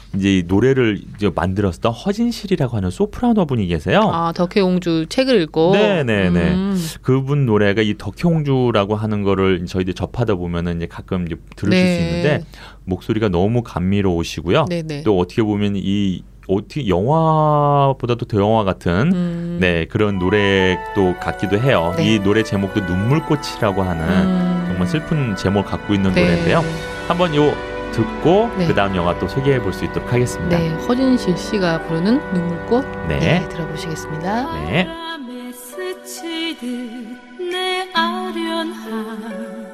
Speaker 4: 이제 노래를 이제 만들었던 허진실이라고 하는 소프라노 분이 계세요.
Speaker 1: 아, 덕혜옹주 책을 읽고.
Speaker 4: 네네네. 그분 노래가 이 덕혜옹주라고 하는 거를 저희들이 접하다 보면은 이제 가끔 이제 들으실 수 있는데 목소리가 너무 감미로우시고요.
Speaker 1: 네네.
Speaker 4: 또 어떻게 보면 이 어떻게 영화보다도 더 영화 같은 네 그런 노래도 같기도 해요. 이 노래 제목도 눈물꽃이라고 하는 정말 슬픈 제목을 갖고 있는 노래인데요. 한번 요 듣고 그 다음 영화 또 소개해 볼 수 있도록 하겠습니다.
Speaker 1: 네, 허진실 씨가 부르는 눈물꽃
Speaker 4: 네,
Speaker 1: 들어보시겠습니다.
Speaker 4: 네.
Speaker 2: 스치듯 내 아련한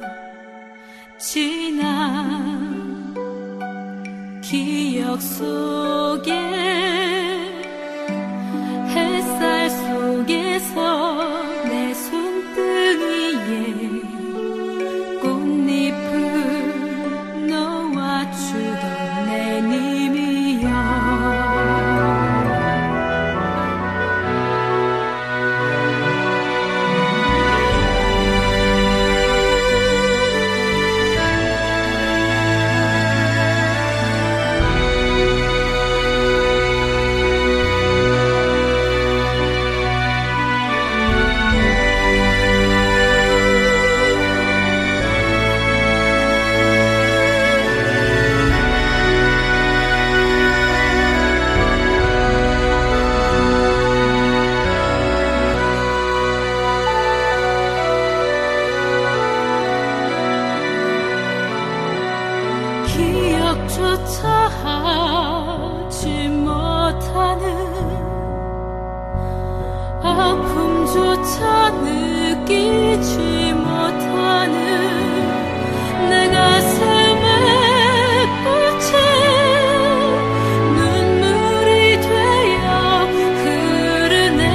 Speaker 2: 지난 기억 속에 햇살 속에서 내 손등이에 꽃잎을 놓아주던 내 님이여 기억조차 하지 못하는 아픔조차 느끼지 못하는 내 가슴에 꽂힌 눈물이 되어 흐르네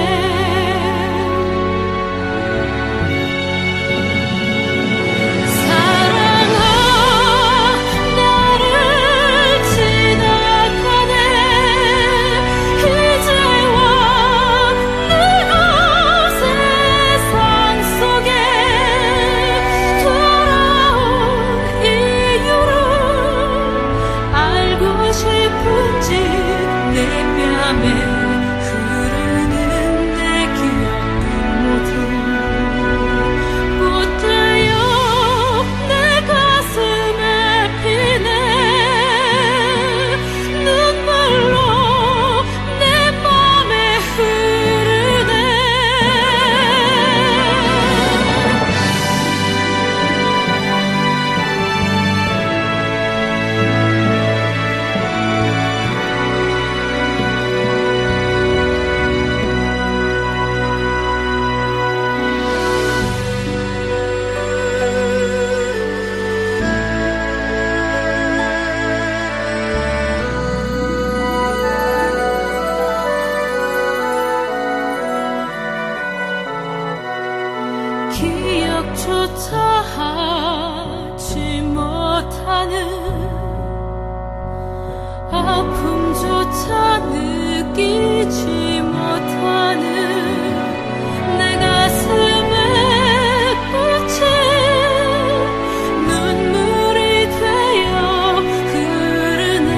Speaker 2: 기억조차 하지 못하는 아픔조차 느끼지 못하는 내 가슴에 꽂힌 눈물이 되어 흐르네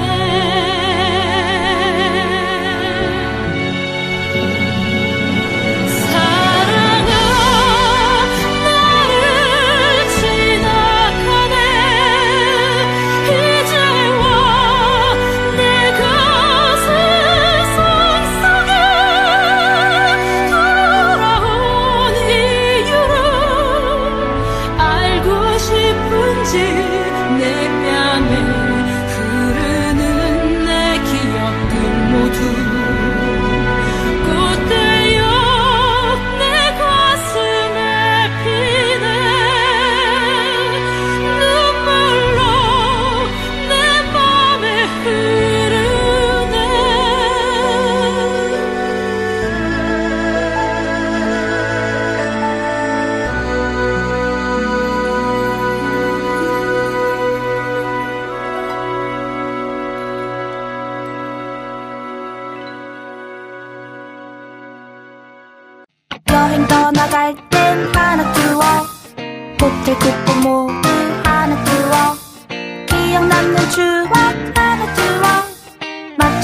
Speaker 2: 내 뺨에 흐르는 내 기억들 모두 꽃되어 내 가슴에 피네 눈물로 내 맘에 흐르네
Speaker 6: 여행 떠나갈 땐 하나 두어 호텔 쿠폰 모두 하나 두어 기억 남는 추억 하나 두어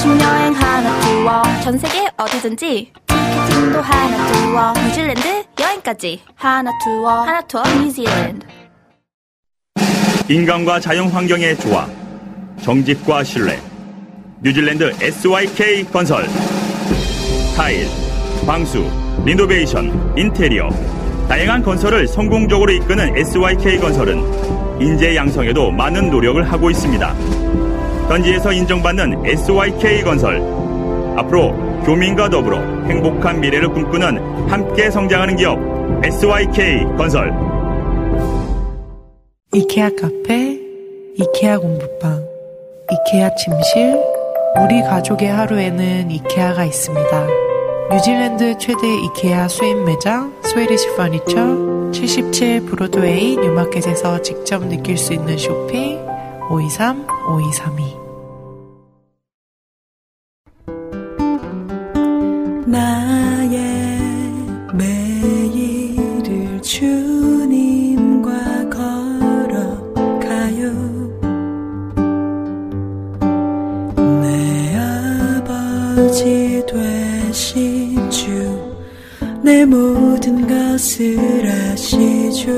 Speaker 6: 맞춤 여행 하나 투어 전 세계 어디든지 티켓팅도 하나 투어 뉴질랜드 여행까지 하나 투어 뉴질랜드.
Speaker 7: 인간과 자연 환경의 조화, 정직과 신뢰. 뉴질랜드 SYK 건설. 타일, 방수, 리노베이션, 인테리어. 다양한 건설을 성공적으로 이끄는 SYK 건설은 인재 양성에도 많은 노력을 하고 있습니다. 현지에서 인정받는 SYK 건설. 앞으로 교민과 더불어 행복한 미래를 꿈꾸는 함께 성장하는 기업 SYK 건설.
Speaker 8: 이케아 카페, 이케아 공부방, 이케아 침실, 우리 가족의 하루에는 이케아가 있습니다. 뉴질랜드 최대 이케아 수입 매장 스웨디시 퍼니처 77 브로드웨이 뉴마켓에서 직접 느낄 수 있는 쇼핑 523-5232. 나의 매일을 주님과 걸어가요. 내 아버지 되신 주 내 모든 것을 아시죠.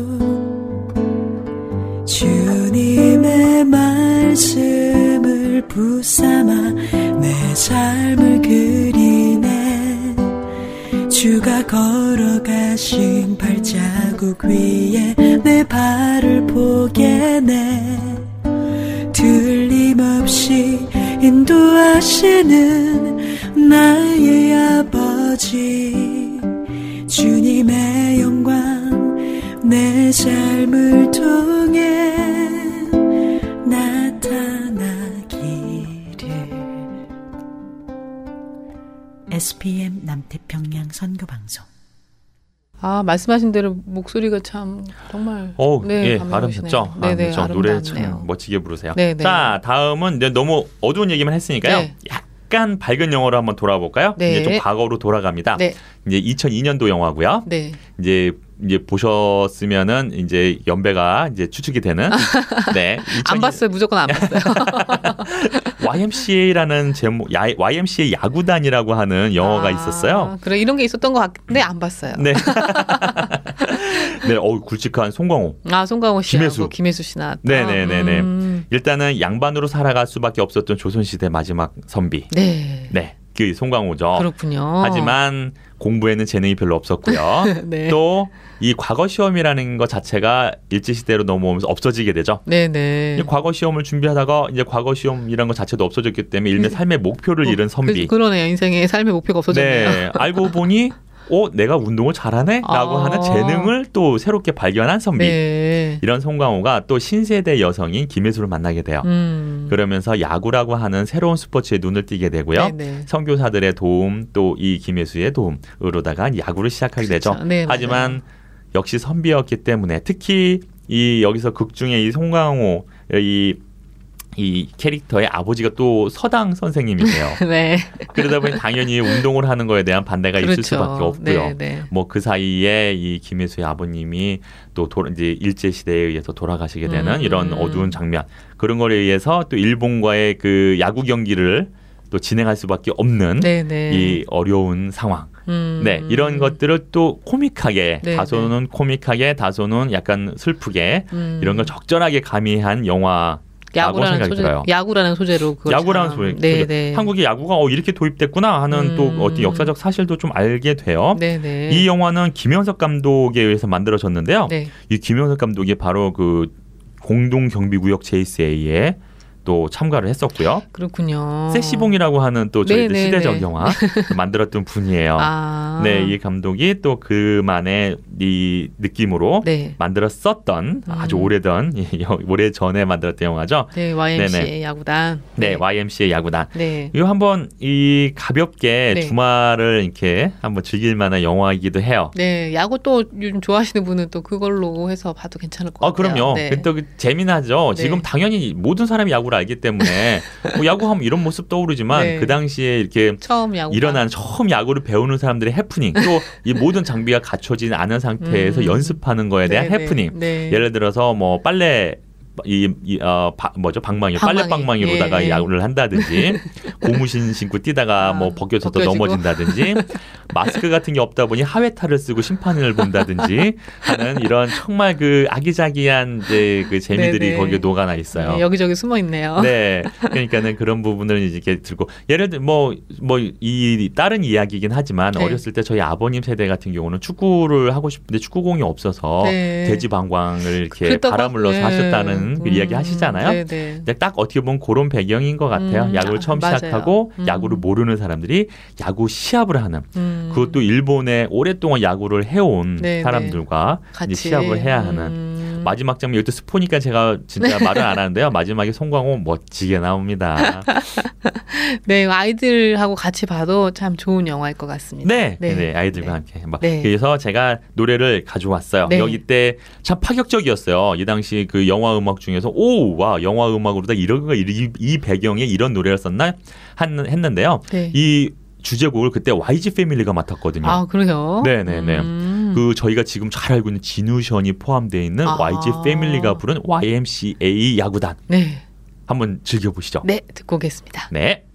Speaker 8: 주님의 말씀을 붙삼아 내 삶을 그리네. 주가 걸어가신 발자국 위에 내 발을 포개네. 틀림없이 인도하시는 나의 아버지. 주님의 영광 내 삶을 통해 나타나기를. SPM 남태평양 선교방송.
Speaker 1: 말씀하신 대로 목소리가 참 정말
Speaker 4: 예, 아름답죠. 저 노래 참 멋지게 부르세요. 네네. 자, 다음은 이제 너무 어두운 얘기만 했으니까요. 네. 약간 밝은 영화로 한번 돌아볼까요?
Speaker 1: 네.
Speaker 4: 이제 좀 과거로 돌아갑니다.
Speaker 1: 네.
Speaker 4: 이제 2002년도 영화고요.
Speaker 1: 네.
Speaker 4: 이제 보셨으면은 이제 연배가 이제 추측이 되는. 네.
Speaker 1: 안 봤어요. 무조건 안 봤어요.
Speaker 4: YMCA라는 제목, YMCA 야구단이라고 하는 영화가 있었어요.
Speaker 1: 그래, 이런 게 있었던 것 같은데 안 봤어요.
Speaker 4: 네. 네, 굵직한 송강호.
Speaker 1: 송강호 씨, 김혜수 씨 나왔다.
Speaker 4: 네네네네. 일단은 양반으로 살아갈 수밖에 없었던 조선시대 마지막 선비.
Speaker 1: 네.
Speaker 4: 네. 그 송강호죠.
Speaker 1: 그렇군요.
Speaker 4: 하지만 공부에는 재능이 별로 없었고요.
Speaker 1: 네.
Speaker 4: 또 이 과거 시험이라는 것 자체가 일제시대로 넘어오면서 없어지게 되죠.
Speaker 1: 네네.
Speaker 4: 과거 시험을 준비하다가 이제 과거 시험이라는 것 자체도 없어졌기 때문에 일명 삶의 목표를 잃은 선비.
Speaker 1: 그러네요. 인생의 삶의 목표가 없어졌네요.
Speaker 4: 네. 알고 보니 내가 운동을 잘하네? 라고 하는 재능을 또 새롭게 발견한 선비.
Speaker 1: 네.
Speaker 4: 이런 송강호가 또 신세대 여성인 김혜수를 만나게 돼요. 그러면서 야구라고 하는 새로운 스포츠에 눈을 띄게 되고요.
Speaker 1: 네네.
Speaker 4: 선교사들의 도움, 또 이 김혜수의 도움으로다가 야구를 시작하게 되죠.
Speaker 1: 네,
Speaker 4: 하지만 역시 선비였기 때문에 특히 여기서 극 중에 이 송강호 이 캐릭터의 아버지가 또 서당 선생님이세요.
Speaker 1: 네.
Speaker 4: 그러다 보니 당연히 운동을 하는 거에 대한 반대가
Speaker 1: 그렇죠.
Speaker 4: 있을 수밖에 없고요.
Speaker 1: 네.
Speaker 4: 뭐 그 사이에 이 김혜수의 아버님이 또 이제 일제 시대에 의해서 돌아가시게 되는 이런 어두운 장면, 그런 거에 의해서 또 일본과의 그 야구 경기를 또 진행할 수밖에 없는 이 어려운 상황. 네, 이런 것들을 또 코믹하게, 다소는 코믹하게, 다소는 약간 슬프게 이런 걸 적절하게 가미한 영화.
Speaker 1: 야구라는 소재로.
Speaker 4: 야구라는 소재. 한국의 야구가 이렇게 도입됐구나 하는 또 어떤 역사적 사실도 좀 알게 돼요.
Speaker 1: 네네.
Speaker 4: 이 영화는 김영석 감독에 의해서 만들어졌는데요.
Speaker 1: 네.
Speaker 4: 이 김영석 감독이 바로 그 공동경비구역 JCA에 또 참가를 했었고요.
Speaker 1: 그렇군요.
Speaker 4: 세시봉이라고 하는 또 저희들 시대적 영화 만들었던 분이에요. 네, 이 감독이 또 그만의 이 느낌으로 만들었었던 아주 오래전에 만들었던 영화죠.
Speaker 1: 네, YMCA 야구단.
Speaker 4: 네, YMCA 야구단.
Speaker 1: 네.
Speaker 4: 이거 한번 이 가볍게 주말을 이렇게 한번 즐길 만한 영화이기도 해요.
Speaker 1: 네, 야구 또 요즘 좋아하시는 분은 또 그걸로 해서 봐도 괜찮을 것 같아요.
Speaker 4: 그럼요. 또 재미나죠. 지금 당연히 모든 사람이 야구를 알기 때문에 야구하면 이런 모습 떠오르지만 그 당시에 이렇게 처음 야구를 배우는 사람들의 해프닝, 또 이 모든 장비가 갖춰지지 않은 상태에서 연습하는 거에 대한 해프닝. 예를 들어서 뭐 빨래 방망이 빨래방망이로다가
Speaker 1: 예.
Speaker 4: 야구를 한다든지 고무신 신고 뛰다가 뭐 벗겨져서 넘어진다든지 마스크 같은 게 없다 보니 하회탈을 쓰고 심판을 본다든지 하는 이런 정말 그 아기자기한 이제 그 재미들이
Speaker 1: 네네.
Speaker 4: 거기에 녹아나 있어요.
Speaker 1: 네, 여기저기 숨어 있네요.
Speaker 4: 네, 그러니까는 그런 부분을 이렇게 들고 예를 들어 이 다른 이야기이긴 하지만
Speaker 1: 네.
Speaker 4: 어렸을 때 저희 아버님 세대 같은 경우는 축구를 하고 싶은데 축구공이 없어서
Speaker 1: 네.
Speaker 4: 돼지 방광을 이렇게
Speaker 1: 그랬다고
Speaker 4: 바람을넣어서
Speaker 1: 네.
Speaker 4: 하셨다는 그 이야기 하시잖아요.
Speaker 1: 네네.
Speaker 4: 근데 딱 어떻게 보면 그런 배경인 것 같아요. 야구를 처음
Speaker 1: 맞아요.
Speaker 4: 시작하고 야구를 모르는 사람들이 야구 시합을 하는 그것도 일본에 오랫동안 야구를 해온
Speaker 1: 네네.
Speaker 4: 사람들과
Speaker 1: 같이.
Speaker 4: 이제 시합을 해야 하는 마지막 장면 이것도 스포니까 제가 진짜 말을 안 하는데요. 마지막에 송강호 멋지게 나옵니다.
Speaker 1: 네, 아이들하고 같이 봐도 참 좋은 영화일 것 같습니다.
Speaker 4: 네, 아이들과
Speaker 1: 네.
Speaker 4: 함께.
Speaker 1: 네.
Speaker 4: 그래서 제가 노래를 가져왔어요.
Speaker 1: 네.
Speaker 4: 여기 때 참 파격적이었어요. 이 당시 그 영화 음악 중에서 와 영화 음악으로다 이 배경에 이런 노래를 썼나 했는데요.
Speaker 1: 네.
Speaker 4: 이 주제곡을 그때 YG 패밀리가 맡았거든요.
Speaker 1: 아, 그래요?
Speaker 4: 네네네. 그 저희가 지금 잘 알고 있는 진우션이 포함되어 있는 YG 패밀리가 부른 YMCA 야구단.
Speaker 1: 네.
Speaker 4: 한번 즐겨보시죠.
Speaker 1: 네, 듣고 오겠습니다.
Speaker 4: 네.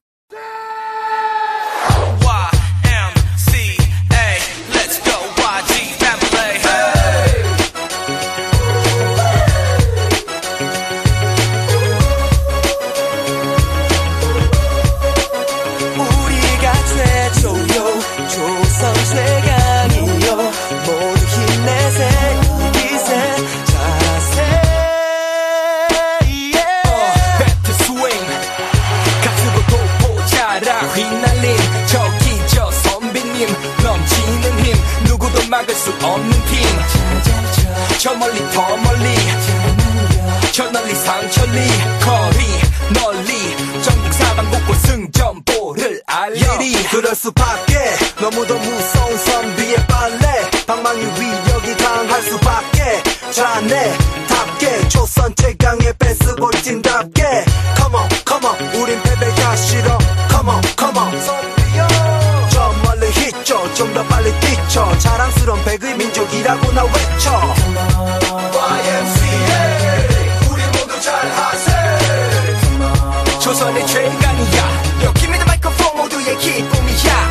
Speaker 9: 막을 수 없는 팀 저 멀리 더 멀리 저 널리 상천리 거리 널리 전국 사방곳곳 승전보를 알리리 그럴 수밖에 너무도 무서운 선 위에 빨래 방망이 위력이 강할 수밖에 자네답게 조선 최강의 베이스볼 팀답게 Come on come on 우린 패배가 싫어 Come on come on 저 멀리 hit죠 좀 더 빨리 뛰죠 자랑스러운 백의 민족이라고 나 외쳐 YMCA 우리 모두 잘하세 조선의 최강이야 여기 믿는 마이크폰 모두의 기쁨이야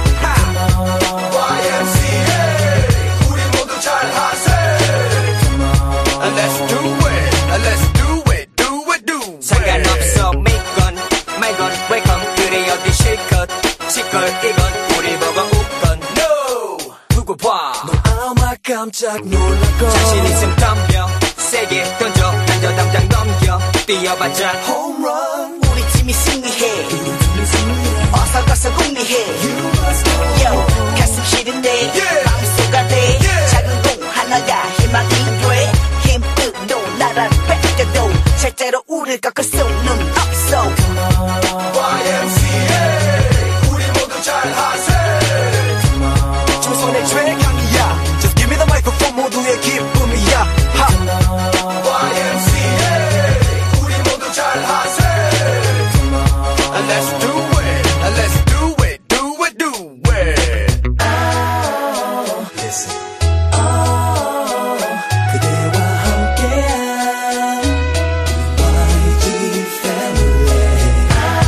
Speaker 9: YMCA 우리 모두 잘하세 Let's do it Let's do it Do it do it 상관없어 믿건 말건 웰컴 그래 어디 실컷 시끌 이건 우리 보고 웃건 No 두고 봐 너 아마 깜짝 놀랄걸 자신 있음 덤벼 세게 던져 던져 당장 넘겨 뛰어봤자 홈런 우리 팀이 승리해 어서 가서 공리해 Yo 가슴 시린데 마음속 안에 작은 공 하나야 희망이 돼 힘들도 나란 뺏겨도 절대로 우릴 꺾을 수는 없어 YMCA 우리 모두 잘하세 조선의 최강이야 Just give me the microphone 모두의 기쁨이야 YMCA 우리 모두 잘하세 Let's do it Let's do it Do it Do it Listen 그대와 함께한 YG family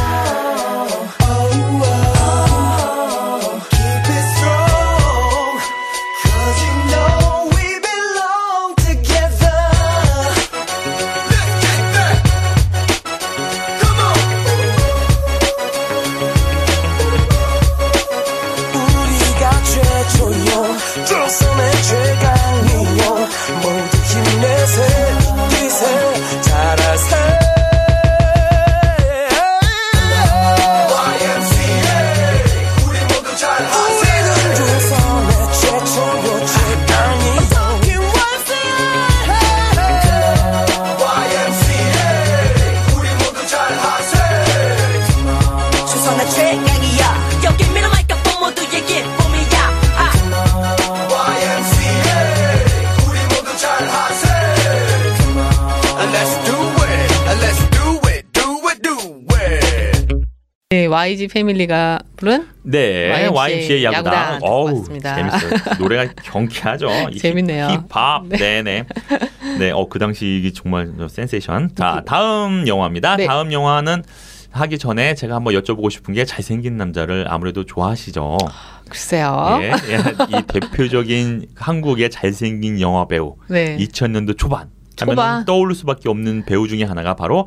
Speaker 1: YG 패밀리가 부른
Speaker 4: 네, YMCA 야구단. 어우,
Speaker 1: 맞습니다.
Speaker 4: 재밌어요. 노래가 경쾌하죠.
Speaker 1: 재밌네요.
Speaker 4: 힙합. 네, 네. 네, 그 당시 정말 센세이션. 자, 다음 영화입니다.
Speaker 1: 네.
Speaker 4: 다음 영화는 하기 전에 제가 한번 여쭤보고 싶은 게 잘생긴 남자를 아무래도 좋아하시죠.
Speaker 1: 글쎄요.
Speaker 4: 예, 이 대표적인 한국의 잘생긴 영화 배우.
Speaker 1: 네.
Speaker 4: 2000년도 초반. 하면 떠오를 수밖에 없는 배우 중에 하나가 바로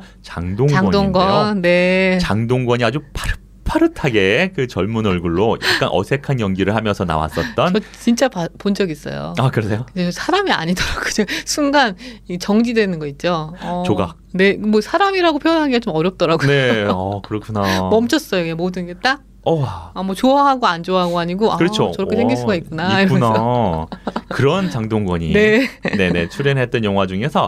Speaker 4: 장동건인데요.
Speaker 1: 네.
Speaker 4: 장동건이 아주 파릇파릇하게 그 젊은 얼굴로 약간 어색한 연기를 하면서 나왔었던.
Speaker 1: 저 진짜 본 적 있어요.
Speaker 4: 아, 그러세요?
Speaker 1: 사람이 아니더라고요. 순간 정지되는 거 있죠.
Speaker 4: 조각.
Speaker 1: 네, 뭐 사람이라고 표현하기가 좀 어렵더라고요.
Speaker 4: 네, 그렇구나.
Speaker 1: 멈췄어요. 모든 게 딱. 뭐 좋아하고 안 좋아하고 아니고
Speaker 4: 그렇죠.
Speaker 1: 저렇게 생길 수가 있구나.
Speaker 4: 있구나. 그런 장동건이
Speaker 1: 네.
Speaker 4: 네네 출연했던 영화 중에서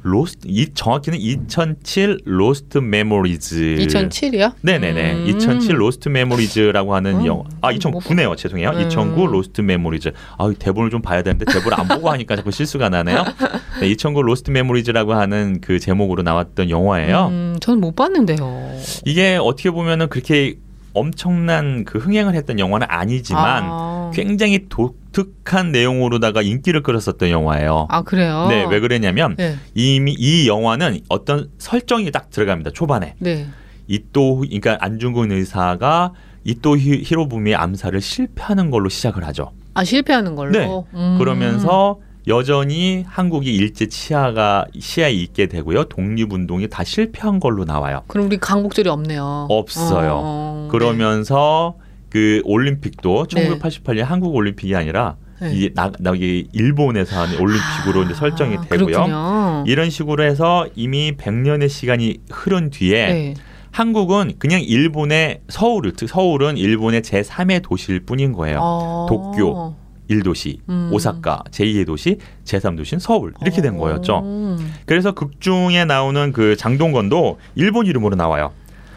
Speaker 4: 정확히는 2007 로스트 메모리즈.
Speaker 1: 2007이요?
Speaker 4: 네네네. 2007 로스트 메모리즈라고 하는 영화. 2009네요. 죄송해요. 2009 로스트 메모리즈. 대본을 좀 봐야 되는데 대본을 안 보고 하니까 자꾸 실수가 나네요. 네, 2009 로스트 메모리즈라고 하는 그 제목으로 나왔던 영화예요.
Speaker 1: 저는 못 봤는데요.
Speaker 4: 이게 어떻게 보면은 그렇게 엄청난 그 흥행을 했던 영화는 아니지만 굉장히 독특한 내용으로다가 인기를 끌었었던 영화예요.
Speaker 1: 아, 그래요?
Speaker 4: 네, 왜 그러냐면
Speaker 1: 네.
Speaker 4: 이미 이 영화는 어떤 설정이 딱 들어갑니다. 초반에.
Speaker 1: 네.
Speaker 4: 그러니까 안중근 의사가 이또 히로부미의 암살을 실패하는 걸로 시작을 하죠.
Speaker 1: 아, 실패하는 걸로?
Speaker 4: 네. 그러면서 여전히 한국이 일제 치하에 있게 되고요. 독립운동이 다 실패한 걸로 나와요.
Speaker 1: 그럼 우리 강복절이 없네요.
Speaker 4: 없어요. 그러면서 그 올림픽도 1988년 한국 올림픽이 아니라 이게 나기 일본에서 하는 올림픽으로 이제 설정이 되고요.
Speaker 1: 그렇군요.
Speaker 4: 이런 식으로 해서 이미 100년의 시간이 흐른 뒤에 한국은 그냥 일본의 서울은 일본의 제3의 도시일 뿐인 거예요. 도쿄 1도시, 오사카 제2의 도시, 제3도시는 서울 이렇게 된 거였죠. 그래서 극 중에 나오는 그 장동건도 일본 이름으로 나와요.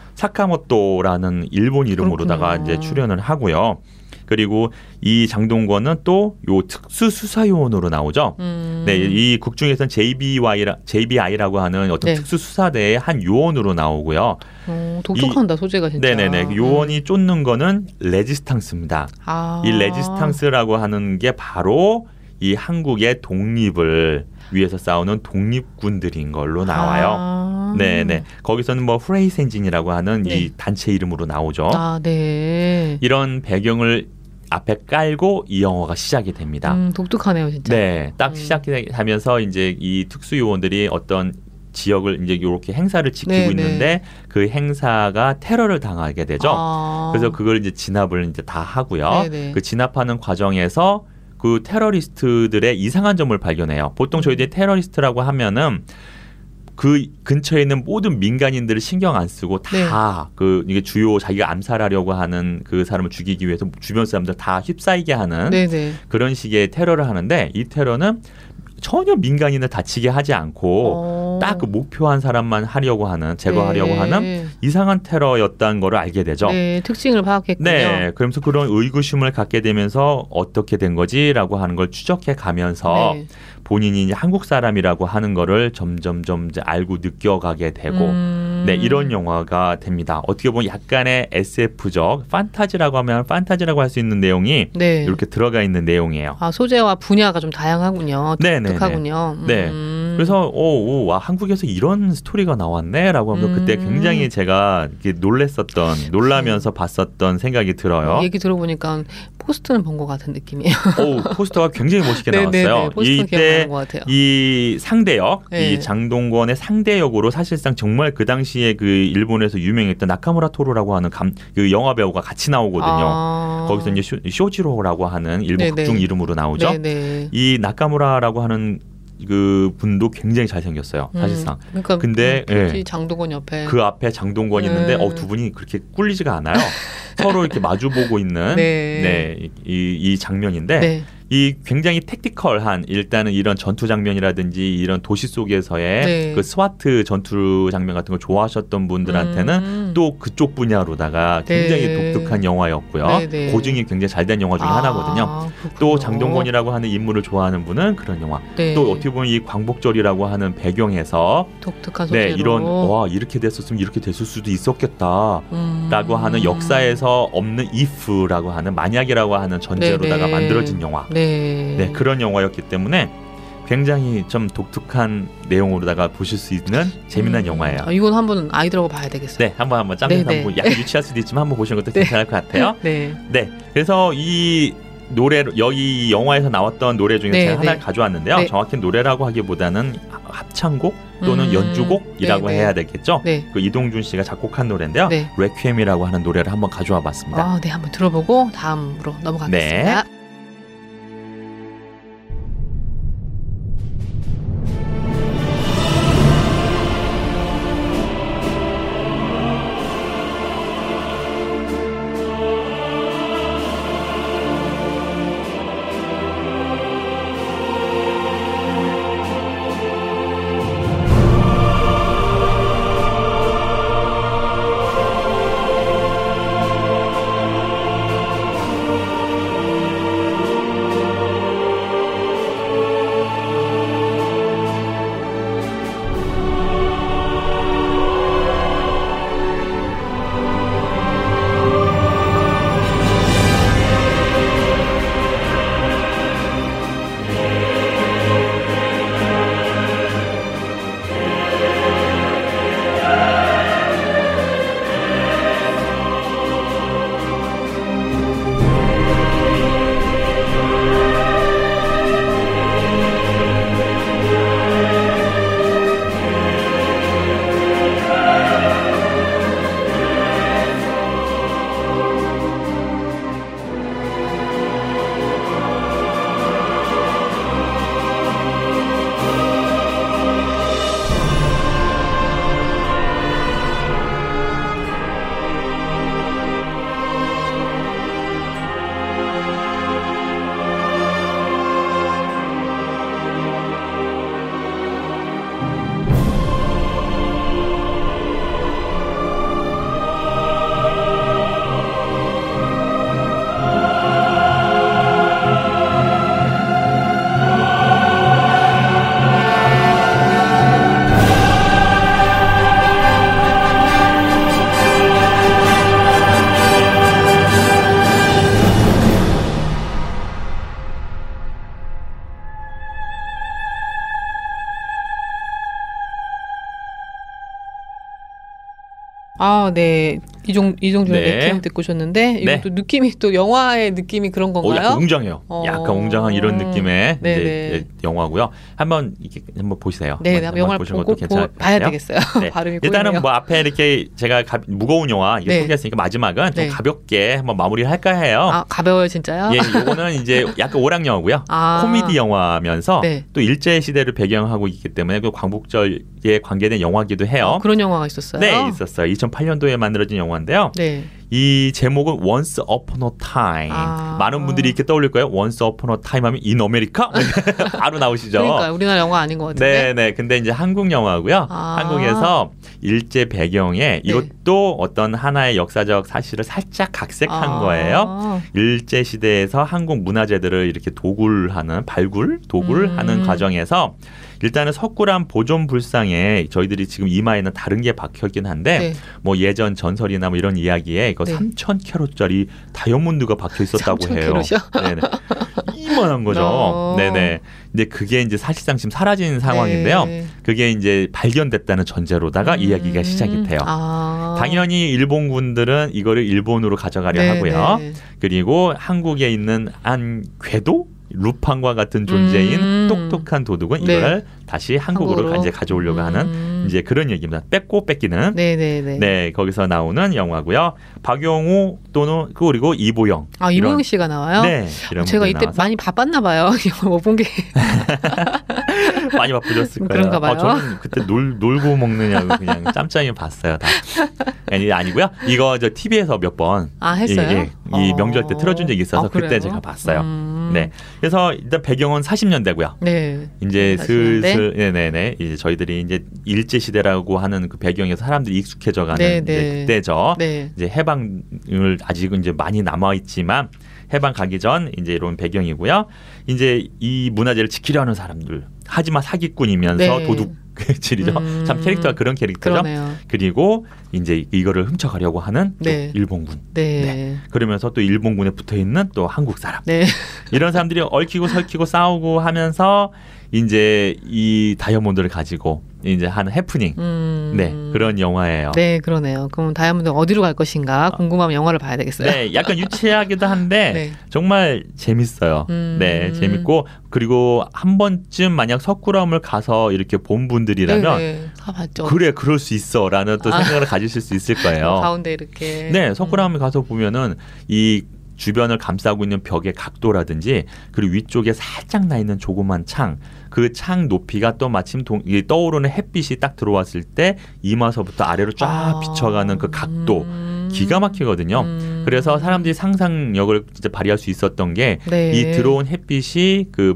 Speaker 4: 사카모토라는 일본 이름으로다가 이제 출연을 하고요. 그리고 이 장동건은 또 요 특수수사요원으로 나오죠. 네, 이 극 중에서는 JBI라고 하는 어떤 특수수사대의 한 요원으로 나오고요.
Speaker 1: 독특한다 소재가 진짜.
Speaker 4: 네네네. 요원이 쫓는 거는 레지스탕스입니다. 이 레지스탕스라고 하는 게 바로 이 한국의 독립을 위해서 싸우는 독립군들인 걸로 나와요. 네네. 거기서는 뭐 프레이센진이라고 하는 이 단체 이름으로 나오죠.
Speaker 1: 네.
Speaker 4: 이런 배경을 앞에 깔고 이 영화가 시작이 됩니다.
Speaker 1: 독특하네요, 진짜.
Speaker 4: 네, 딱 시작하면서 이제 이 특수요원들이 어떤 지역을 이제 이렇게 행사를 지키고 있는데 그 행사가 테러를 당하게 되죠. 그래서 그걸 이제 진압을 이제 다 하고요. 그 진압하는 과정에서 그 테러리스트들의 이상한 점을 발견해요. 보통 저희들이 테러리스트라고 하면은 그 근처에 있는 모든 민간인들을 신경 안 쓰고 다 그 이게 주요 자기가 암살하려고 하는 그 사람을 죽이기 위해서 주변 사람들 다 휩싸이게 하는 그런 식의 테러를 하는데 이 테러는 전혀 민간인을 다치게 하지 않고 딱 그 목표한 사람만 제거하려고 하는 이상한 테러였다는 걸 알게 되죠.
Speaker 1: 네, 특징을 파악했군요.
Speaker 4: 네, 그러면서 그런 의구심을 갖게 되면서 어떻게 된 거지라고 하는 걸 추적해 가면서 본인이 이제 한국 사람이라고 하는 거를 점점점 이제 알고 느껴가게 되고 네, 이런 영화가 됩니다. 어떻게 보면 약간의 SF적 판타지라고 하면 판타지라고 할 수 있는 내용이 이렇게 들어가 있는 내용이에요.
Speaker 1: 소재와 분야가 좀 다양하고요. 독특하군요.
Speaker 4: 네. 그래서 한국에서 이런 스토리가 나왔네라고 하면서 그때 굉장히 제가 놀라면서 봤었던 생각이 들어요.
Speaker 1: 얘기 들어보니까 포스터는 본 것 같은 느낌이에요.
Speaker 4: 포스터가 굉장히 멋있게 나왔어요. 이때 이 상대역, 이 장동건의 상대역으로 사실상 정말 그 당시에 그 일본에서 유명했던 나카무라 토로라고 하는 그 영화 배우가 같이 나오거든요. 거기서 이제 쇼지로라고 하는 일본 극중 이름으로 나오죠. 이 나카무라라고 하는 그 분도 굉장히 잘생겼어요. 사실상.
Speaker 1: 그러니까
Speaker 4: 근데
Speaker 1: 장동건 옆에
Speaker 4: 그 앞에 장동건이 있는데 두 분이 그렇게 꿀리지가 않아요. 서로 이렇게 마주보고 있는 이 장면인데 이 굉장히 택티컬한 일단은 이런 전투 장면이라든지 이런 도시 속에서의
Speaker 1: 네.
Speaker 4: 그 스와트 전투 장면 같은 걸 좋아하셨던 분들한테는 또 그쪽 분야로다가 굉장히
Speaker 1: 네.
Speaker 4: 독특한 영화였고요.
Speaker 1: 네, 네.
Speaker 4: 고증이 굉장히 잘 된 영화 중에 하나거든요.
Speaker 1: 그렇군요.
Speaker 4: 또 장동건이라고 하는 인물을 좋아하는 분은 그런 영화.
Speaker 1: 네.
Speaker 4: 또 어떻게 보면 이 광복절이라고 하는 배경에서
Speaker 1: 독특한 소재로
Speaker 4: 네, 이런 와 이렇게 됐었으면 이렇게 됐을 수도 있었겠다라고 하는 역사에서 없는 if라고 하는 만약이라고 하는 전제로다가
Speaker 1: 네.
Speaker 4: 만들어진 영화. 네, 그런 영화였기 때문에 굉장히 좀 독특한 내용으로다가 보실 수 있는 재미난 영화예요.
Speaker 1: 이건 한번 아이들하고 봐야 되겠어요.
Speaker 4: 네, 한번 짬내서
Speaker 1: 네,
Speaker 4: 한번 약간 유치할 수도 있지만 한번 보시는 것도 괜찮을 것 같아요.
Speaker 1: 네.
Speaker 4: 네, 그래서 이 노래 여기 영화에서 나왔던 노래 중에
Speaker 1: 네,
Speaker 4: 제가 하나를
Speaker 1: 네.
Speaker 4: 가져왔는데요.
Speaker 1: 네.
Speaker 4: 정확히 노래라고 하기보다는 합창곡 또는 연주곡이라고
Speaker 1: 네, 네.
Speaker 4: 해야 되겠죠.
Speaker 1: 네.
Speaker 4: 그 이동준 씨가 작곡한 노래인데요.
Speaker 1: 네.
Speaker 4: 레퀴엠이라고 하는 노래를 한번 가져와 봤습니다.
Speaker 1: 네, 한번 들어보고 다음으로 넘어가겠습니다.
Speaker 4: 네.
Speaker 1: 네. 이종준의
Speaker 4: 네.
Speaker 1: 레퀴엠 듣고 오셨는데 이것도 느낌이 또 영화의 느낌이 그런 건가요?
Speaker 4: 약간 웅장해요. 약간 웅장한 이런 느낌의 이제 영화고요. 한번 보세요.
Speaker 1: 네, 영화를 보시는 것도 봐야 되겠어요.
Speaker 4: 네.
Speaker 1: 발음이
Speaker 4: 일단은
Speaker 1: 꼬이네요.
Speaker 4: 뭐 앞에 이렇게 제가 무거운 영화 이게 소개했으니까 마지막은 좀 가볍게 한번 마무리를 할까 해요.
Speaker 1: 가벼워요, 진짜요?
Speaker 4: 예, 요거는 이제 약간 오락 영화고요. 코미디 영화면서 또 일제 시대를 배경하고 있기 때문에 그 광복절에 관계된 영화기도 해요.
Speaker 1: 그런 영화가 있었어요?
Speaker 4: 네, 있었어요. 2008년도에 만들어진 영화인데요.
Speaker 1: 네.
Speaker 4: 이 제목은 Once Upon a Time. 많은 분들이 이렇게 떠올릴 거예요. Once Upon a Time 하면 In America? 바로 나오시죠.
Speaker 1: 그러니까 우리나라 영화 아닌 것 같은데.
Speaker 4: 네. 근데 이제 한국 영화고요. 한국에서 일제 배경에 이것도 어떤 하나의 역사적 사실을 살짝 각색한 거예요. 일제 시대에서 한국 문화재들을 이렇게 도굴하는 도굴하는 과정에서 일단은 석굴암 보존 불상에 저희들이 지금 이마에는 다른 게 박혀있긴 한데 뭐 예전 전설이나 뭐 이런 이야기에 이거 3,000캐롯짜리 다이아몬드가 박혀 있었다고 해요. 네네. 이만한 거죠. 네네. 근데 그게 이제 사실상 지금 사라진 상황인데요. 그게 이제 발견됐다는 전제로다가 이야기가 시작이 돼요. 당연히 일본군들은 이거를 일본으로 가져가려 하고요. 그리고 한국에 있는 한 궤도? 루팡과 같은 존재인 똑똑한 도둑은 이걸 다시 한국으로 이제 가져오려고 하는 이제 그런 얘기입니다. 뺏고 뺏기는. 네, 거기서 나오는 영화고요. 박용우 또는 그리고 이보영.
Speaker 1: 이보영 씨가 나와요?
Speaker 4: 네.
Speaker 1: 제가 이때 나와서. 많이 바빴나 봐요. 못 본 게.
Speaker 4: 많이 바쁘셨을 거예요.
Speaker 1: 그런가 봐요.
Speaker 4: 저는 그때 놀고 먹느냐고 그냥 짬짬이 봤어요. 다. 아니고요. 이거 저 TV에서 몇 번
Speaker 1: 했어요?
Speaker 4: 이 명절 때 틀어준 적이 있어서 그때 제가 봤어요. 네. 그래서 일단 배경은 40년대고요.
Speaker 1: 네.
Speaker 4: 이제 슬슬 네네네. 이제 저희들이 이제 일제 시대라고 하는 그 배경에서 사람들이 익숙해져가는 이제 그때죠. 네. 이제 해방을 아직은 이제 많이 남아 있지만 해방 가기 전 이제 이런 배경이고요. 이제 이 문화재를 지키려는 사람들 하지만 사기꾼이면서 도둑질이죠. 참 캐릭터가 그런 캐릭터죠.
Speaker 1: 그러네요.
Speaker 4: 그리고 이제 이거를 훔쳐가려고 하는 또 일본군. 네. 그러면서 또 일본군에 붙어 있는 또 한국 사람.
Speaker 1: 네.
Speaker 4: 이런 사람들이 얽히고 설키고 싸우고 하면서 이제 이 다이아몬드를 가지고 이제 하는 해프닝. 네, 그런 영화예요.
Speaker 1: 네, 그러네요. 그럼 다이아몬드 어디로 갈 것인가 궁금하면 영화를 봐야 되겠어요.
Speaker 4: 네, 약간 유치하기도 한데 정말 재밌어요. 네, 재밌고 그리고 한 번쯤 만약 석굴암을 가서 이렇게 본 분들이라면
Speaker 1: 다 봤죠.
Speaker 4: 그래, 그럴 수 있어라는 또 생각을 가지실 수 있을 거예요.
Speaker 1: 가운데 이렇게.
Speaker 4: 네, 석굴암에 가서 보면은 이 주변을 감싸고 있는 벽의 각도라든지 그리고 위쪽에 살짝 나 있는 조그만 창, 그 창 높이가 또 마침 떠오르는 햇빛이 딱 들어왔을 때 이마서부터 아래로 쫙 비춰가는 그 각도 기가 막히거든요. 그래서 사람들이 상상력을 진짜 발휘할 수 있었던 게 이 들어온 햇빛이 그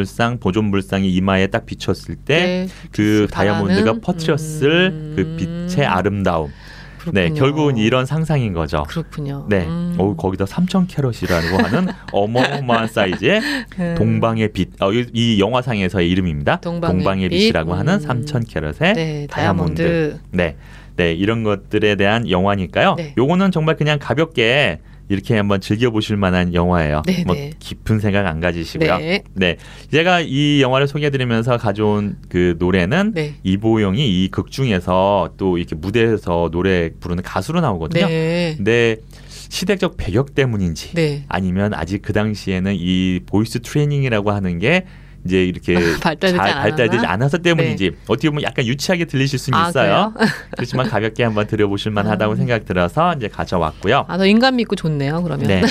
Speaker 4: 보존불상이 이마에 딱 비쳤을 때 그 다이아몬드가 퍼뜨렸을 그 빛의 아름다움.
Speaker 1: 그렇군요.
Speaker 4: 네, 결국은 이런 상상인 거죠.
Speaker 1: 그렇군요.
Speaker 4: 네, 거기다 3,000캐럿이라고 하는 어마어마한 사이즈의 동방의 빛. 이 영화상에서의 이름입니다. 동방의 빛이라고 하는 3,000캐럿의 다이아몬드. 네, 이런 것들에 대한 영화니까요. 요거는 정말 그냥 가볍게 이렇게 한번 즐겨보실 만한 영화예요. 뭐 깊은 생각 안 가지시고요. 네, 제가 이 영화를 소개해드리면서 가져온 그 노래는 이보영이 이 극 중에서 또 이렇게 무대에서 노래 부르는 가수로 나오거든요. 근데 시대적 배경 때문인지 아니면 아직 그 당시에는 이 보이스 트레이닝이라고 하는 게 이제 이렇게 발달되지 않아서 때문인지 어떻게 보면 약간 유치하게 들리실 수는 있어요. 그렇지만 가볍게 한번 들어보실 만하다고 생각 들어서 이제 가져왔고요.
Speaker 1: 더 인간 믿고 좋네요. 그러면.
Speaker 4: 네.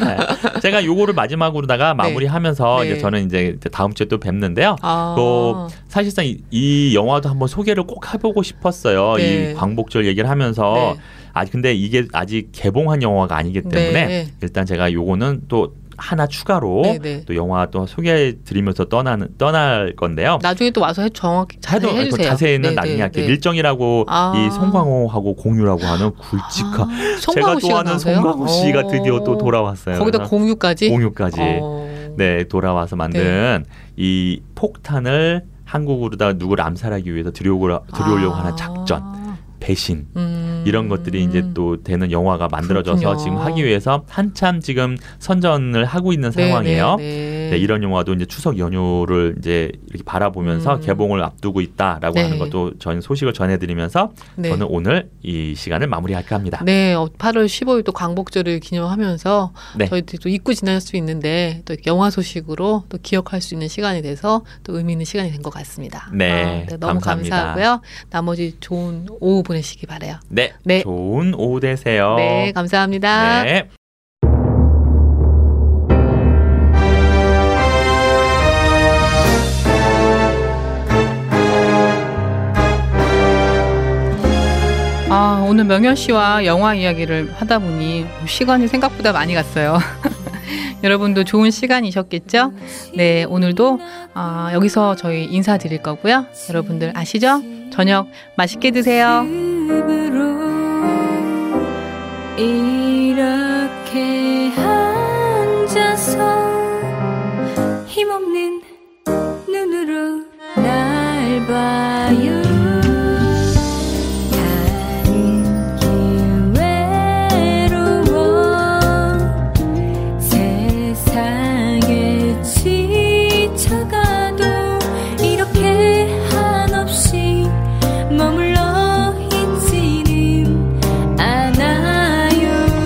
Speaker 4: 제가 요거를 마지막으로다가 마무리하면서 이제 저는 이제 다음 주에 또 뵙는데요. 또 사실상 이 영화도 한번 소개를 꼭 해보고 싶었어요. 이 광복절 얘기를 하면서 근데 이게 아직 개봉한 영화가 아니기 때문에 일단 제가 요거는 또 하나 추가로 또 영화 또 소개해드리면서 떠날 건데요.
Speaker 1: 나중에 또 와서 정확히 자세히 해주세요.
Speaker 4: 자세히는 나중에 할게요. 밀정이라고 이 송광호하고 공유라고 하는 굵직한 제가 좋아하는 송광호 씨가 드디어 또 돌아왔어요.
Speaker 1: 거기다 공유까지?
Speaker 4: 네, 돌아와서 만든 이 폭탄을 한국으로다 누구를 암살하기 위해서 들여오려고 하는 작전. 배신 이런 것들이 이제 또 되는 영화가 만들어져서 그렇군요. 지금 하기 위해서 한참 지금 선전을 하고 있는 상황이에요. 네, 이런 영화도 이제 추석 연휴를 이제 이렇게 바라보면서 개봉을 앞두고 있다라고 하는 것도 저는 소식을 전해드리면서 저는 오늘 이 시간을 마무리할까 합니다.
Speaker 1: 네, 8월 15일 또 광복절을 기념하면서 저희들이 또 잊고 지날 수 있는데 또 영화 소식으로 또 기억할 수 있는 시간이 돼서 또 의미 있는 시간이 된 것 같습니다.
Speaker 4: 네,
Speaker 1: 너무
Speaker 4: 감사합니다.
Speaker 1: 감사하고요. 나머지 좋은 오후 보내시기 바라요.
Speaker 4: 네, 좋은 오후 되세요.
Speaker 1: 네, 감사합니다.
Speaker 4: 네.
Speaker 1: 오늘 명현 씨와 영화 이야기를 하다 보니 시간이 생각보다 많이 갔어요. 여러분도 좋은 시간이셨겠죠? 네, 오늘도 여기서 저희 인사드릴 거고요. 여러분들 아시죠? 저녁 맛있게 드세요.
Speaker 2: 이렇게 앉아서 힘없는 눈으로 날 봐요. 머물러 있지는 않아요.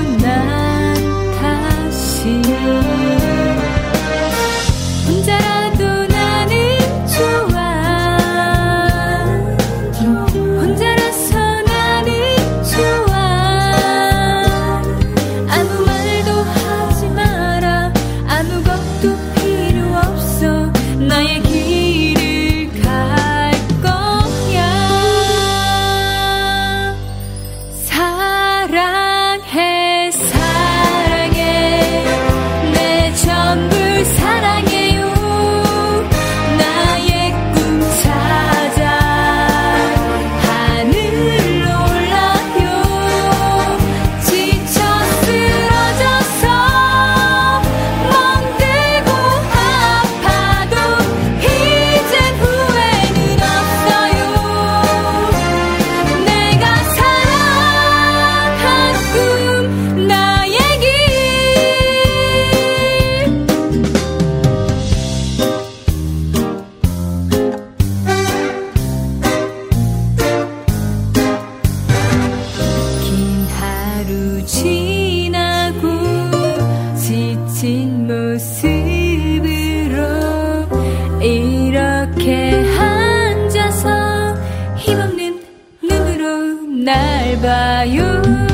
Speaker 2: 날 봐요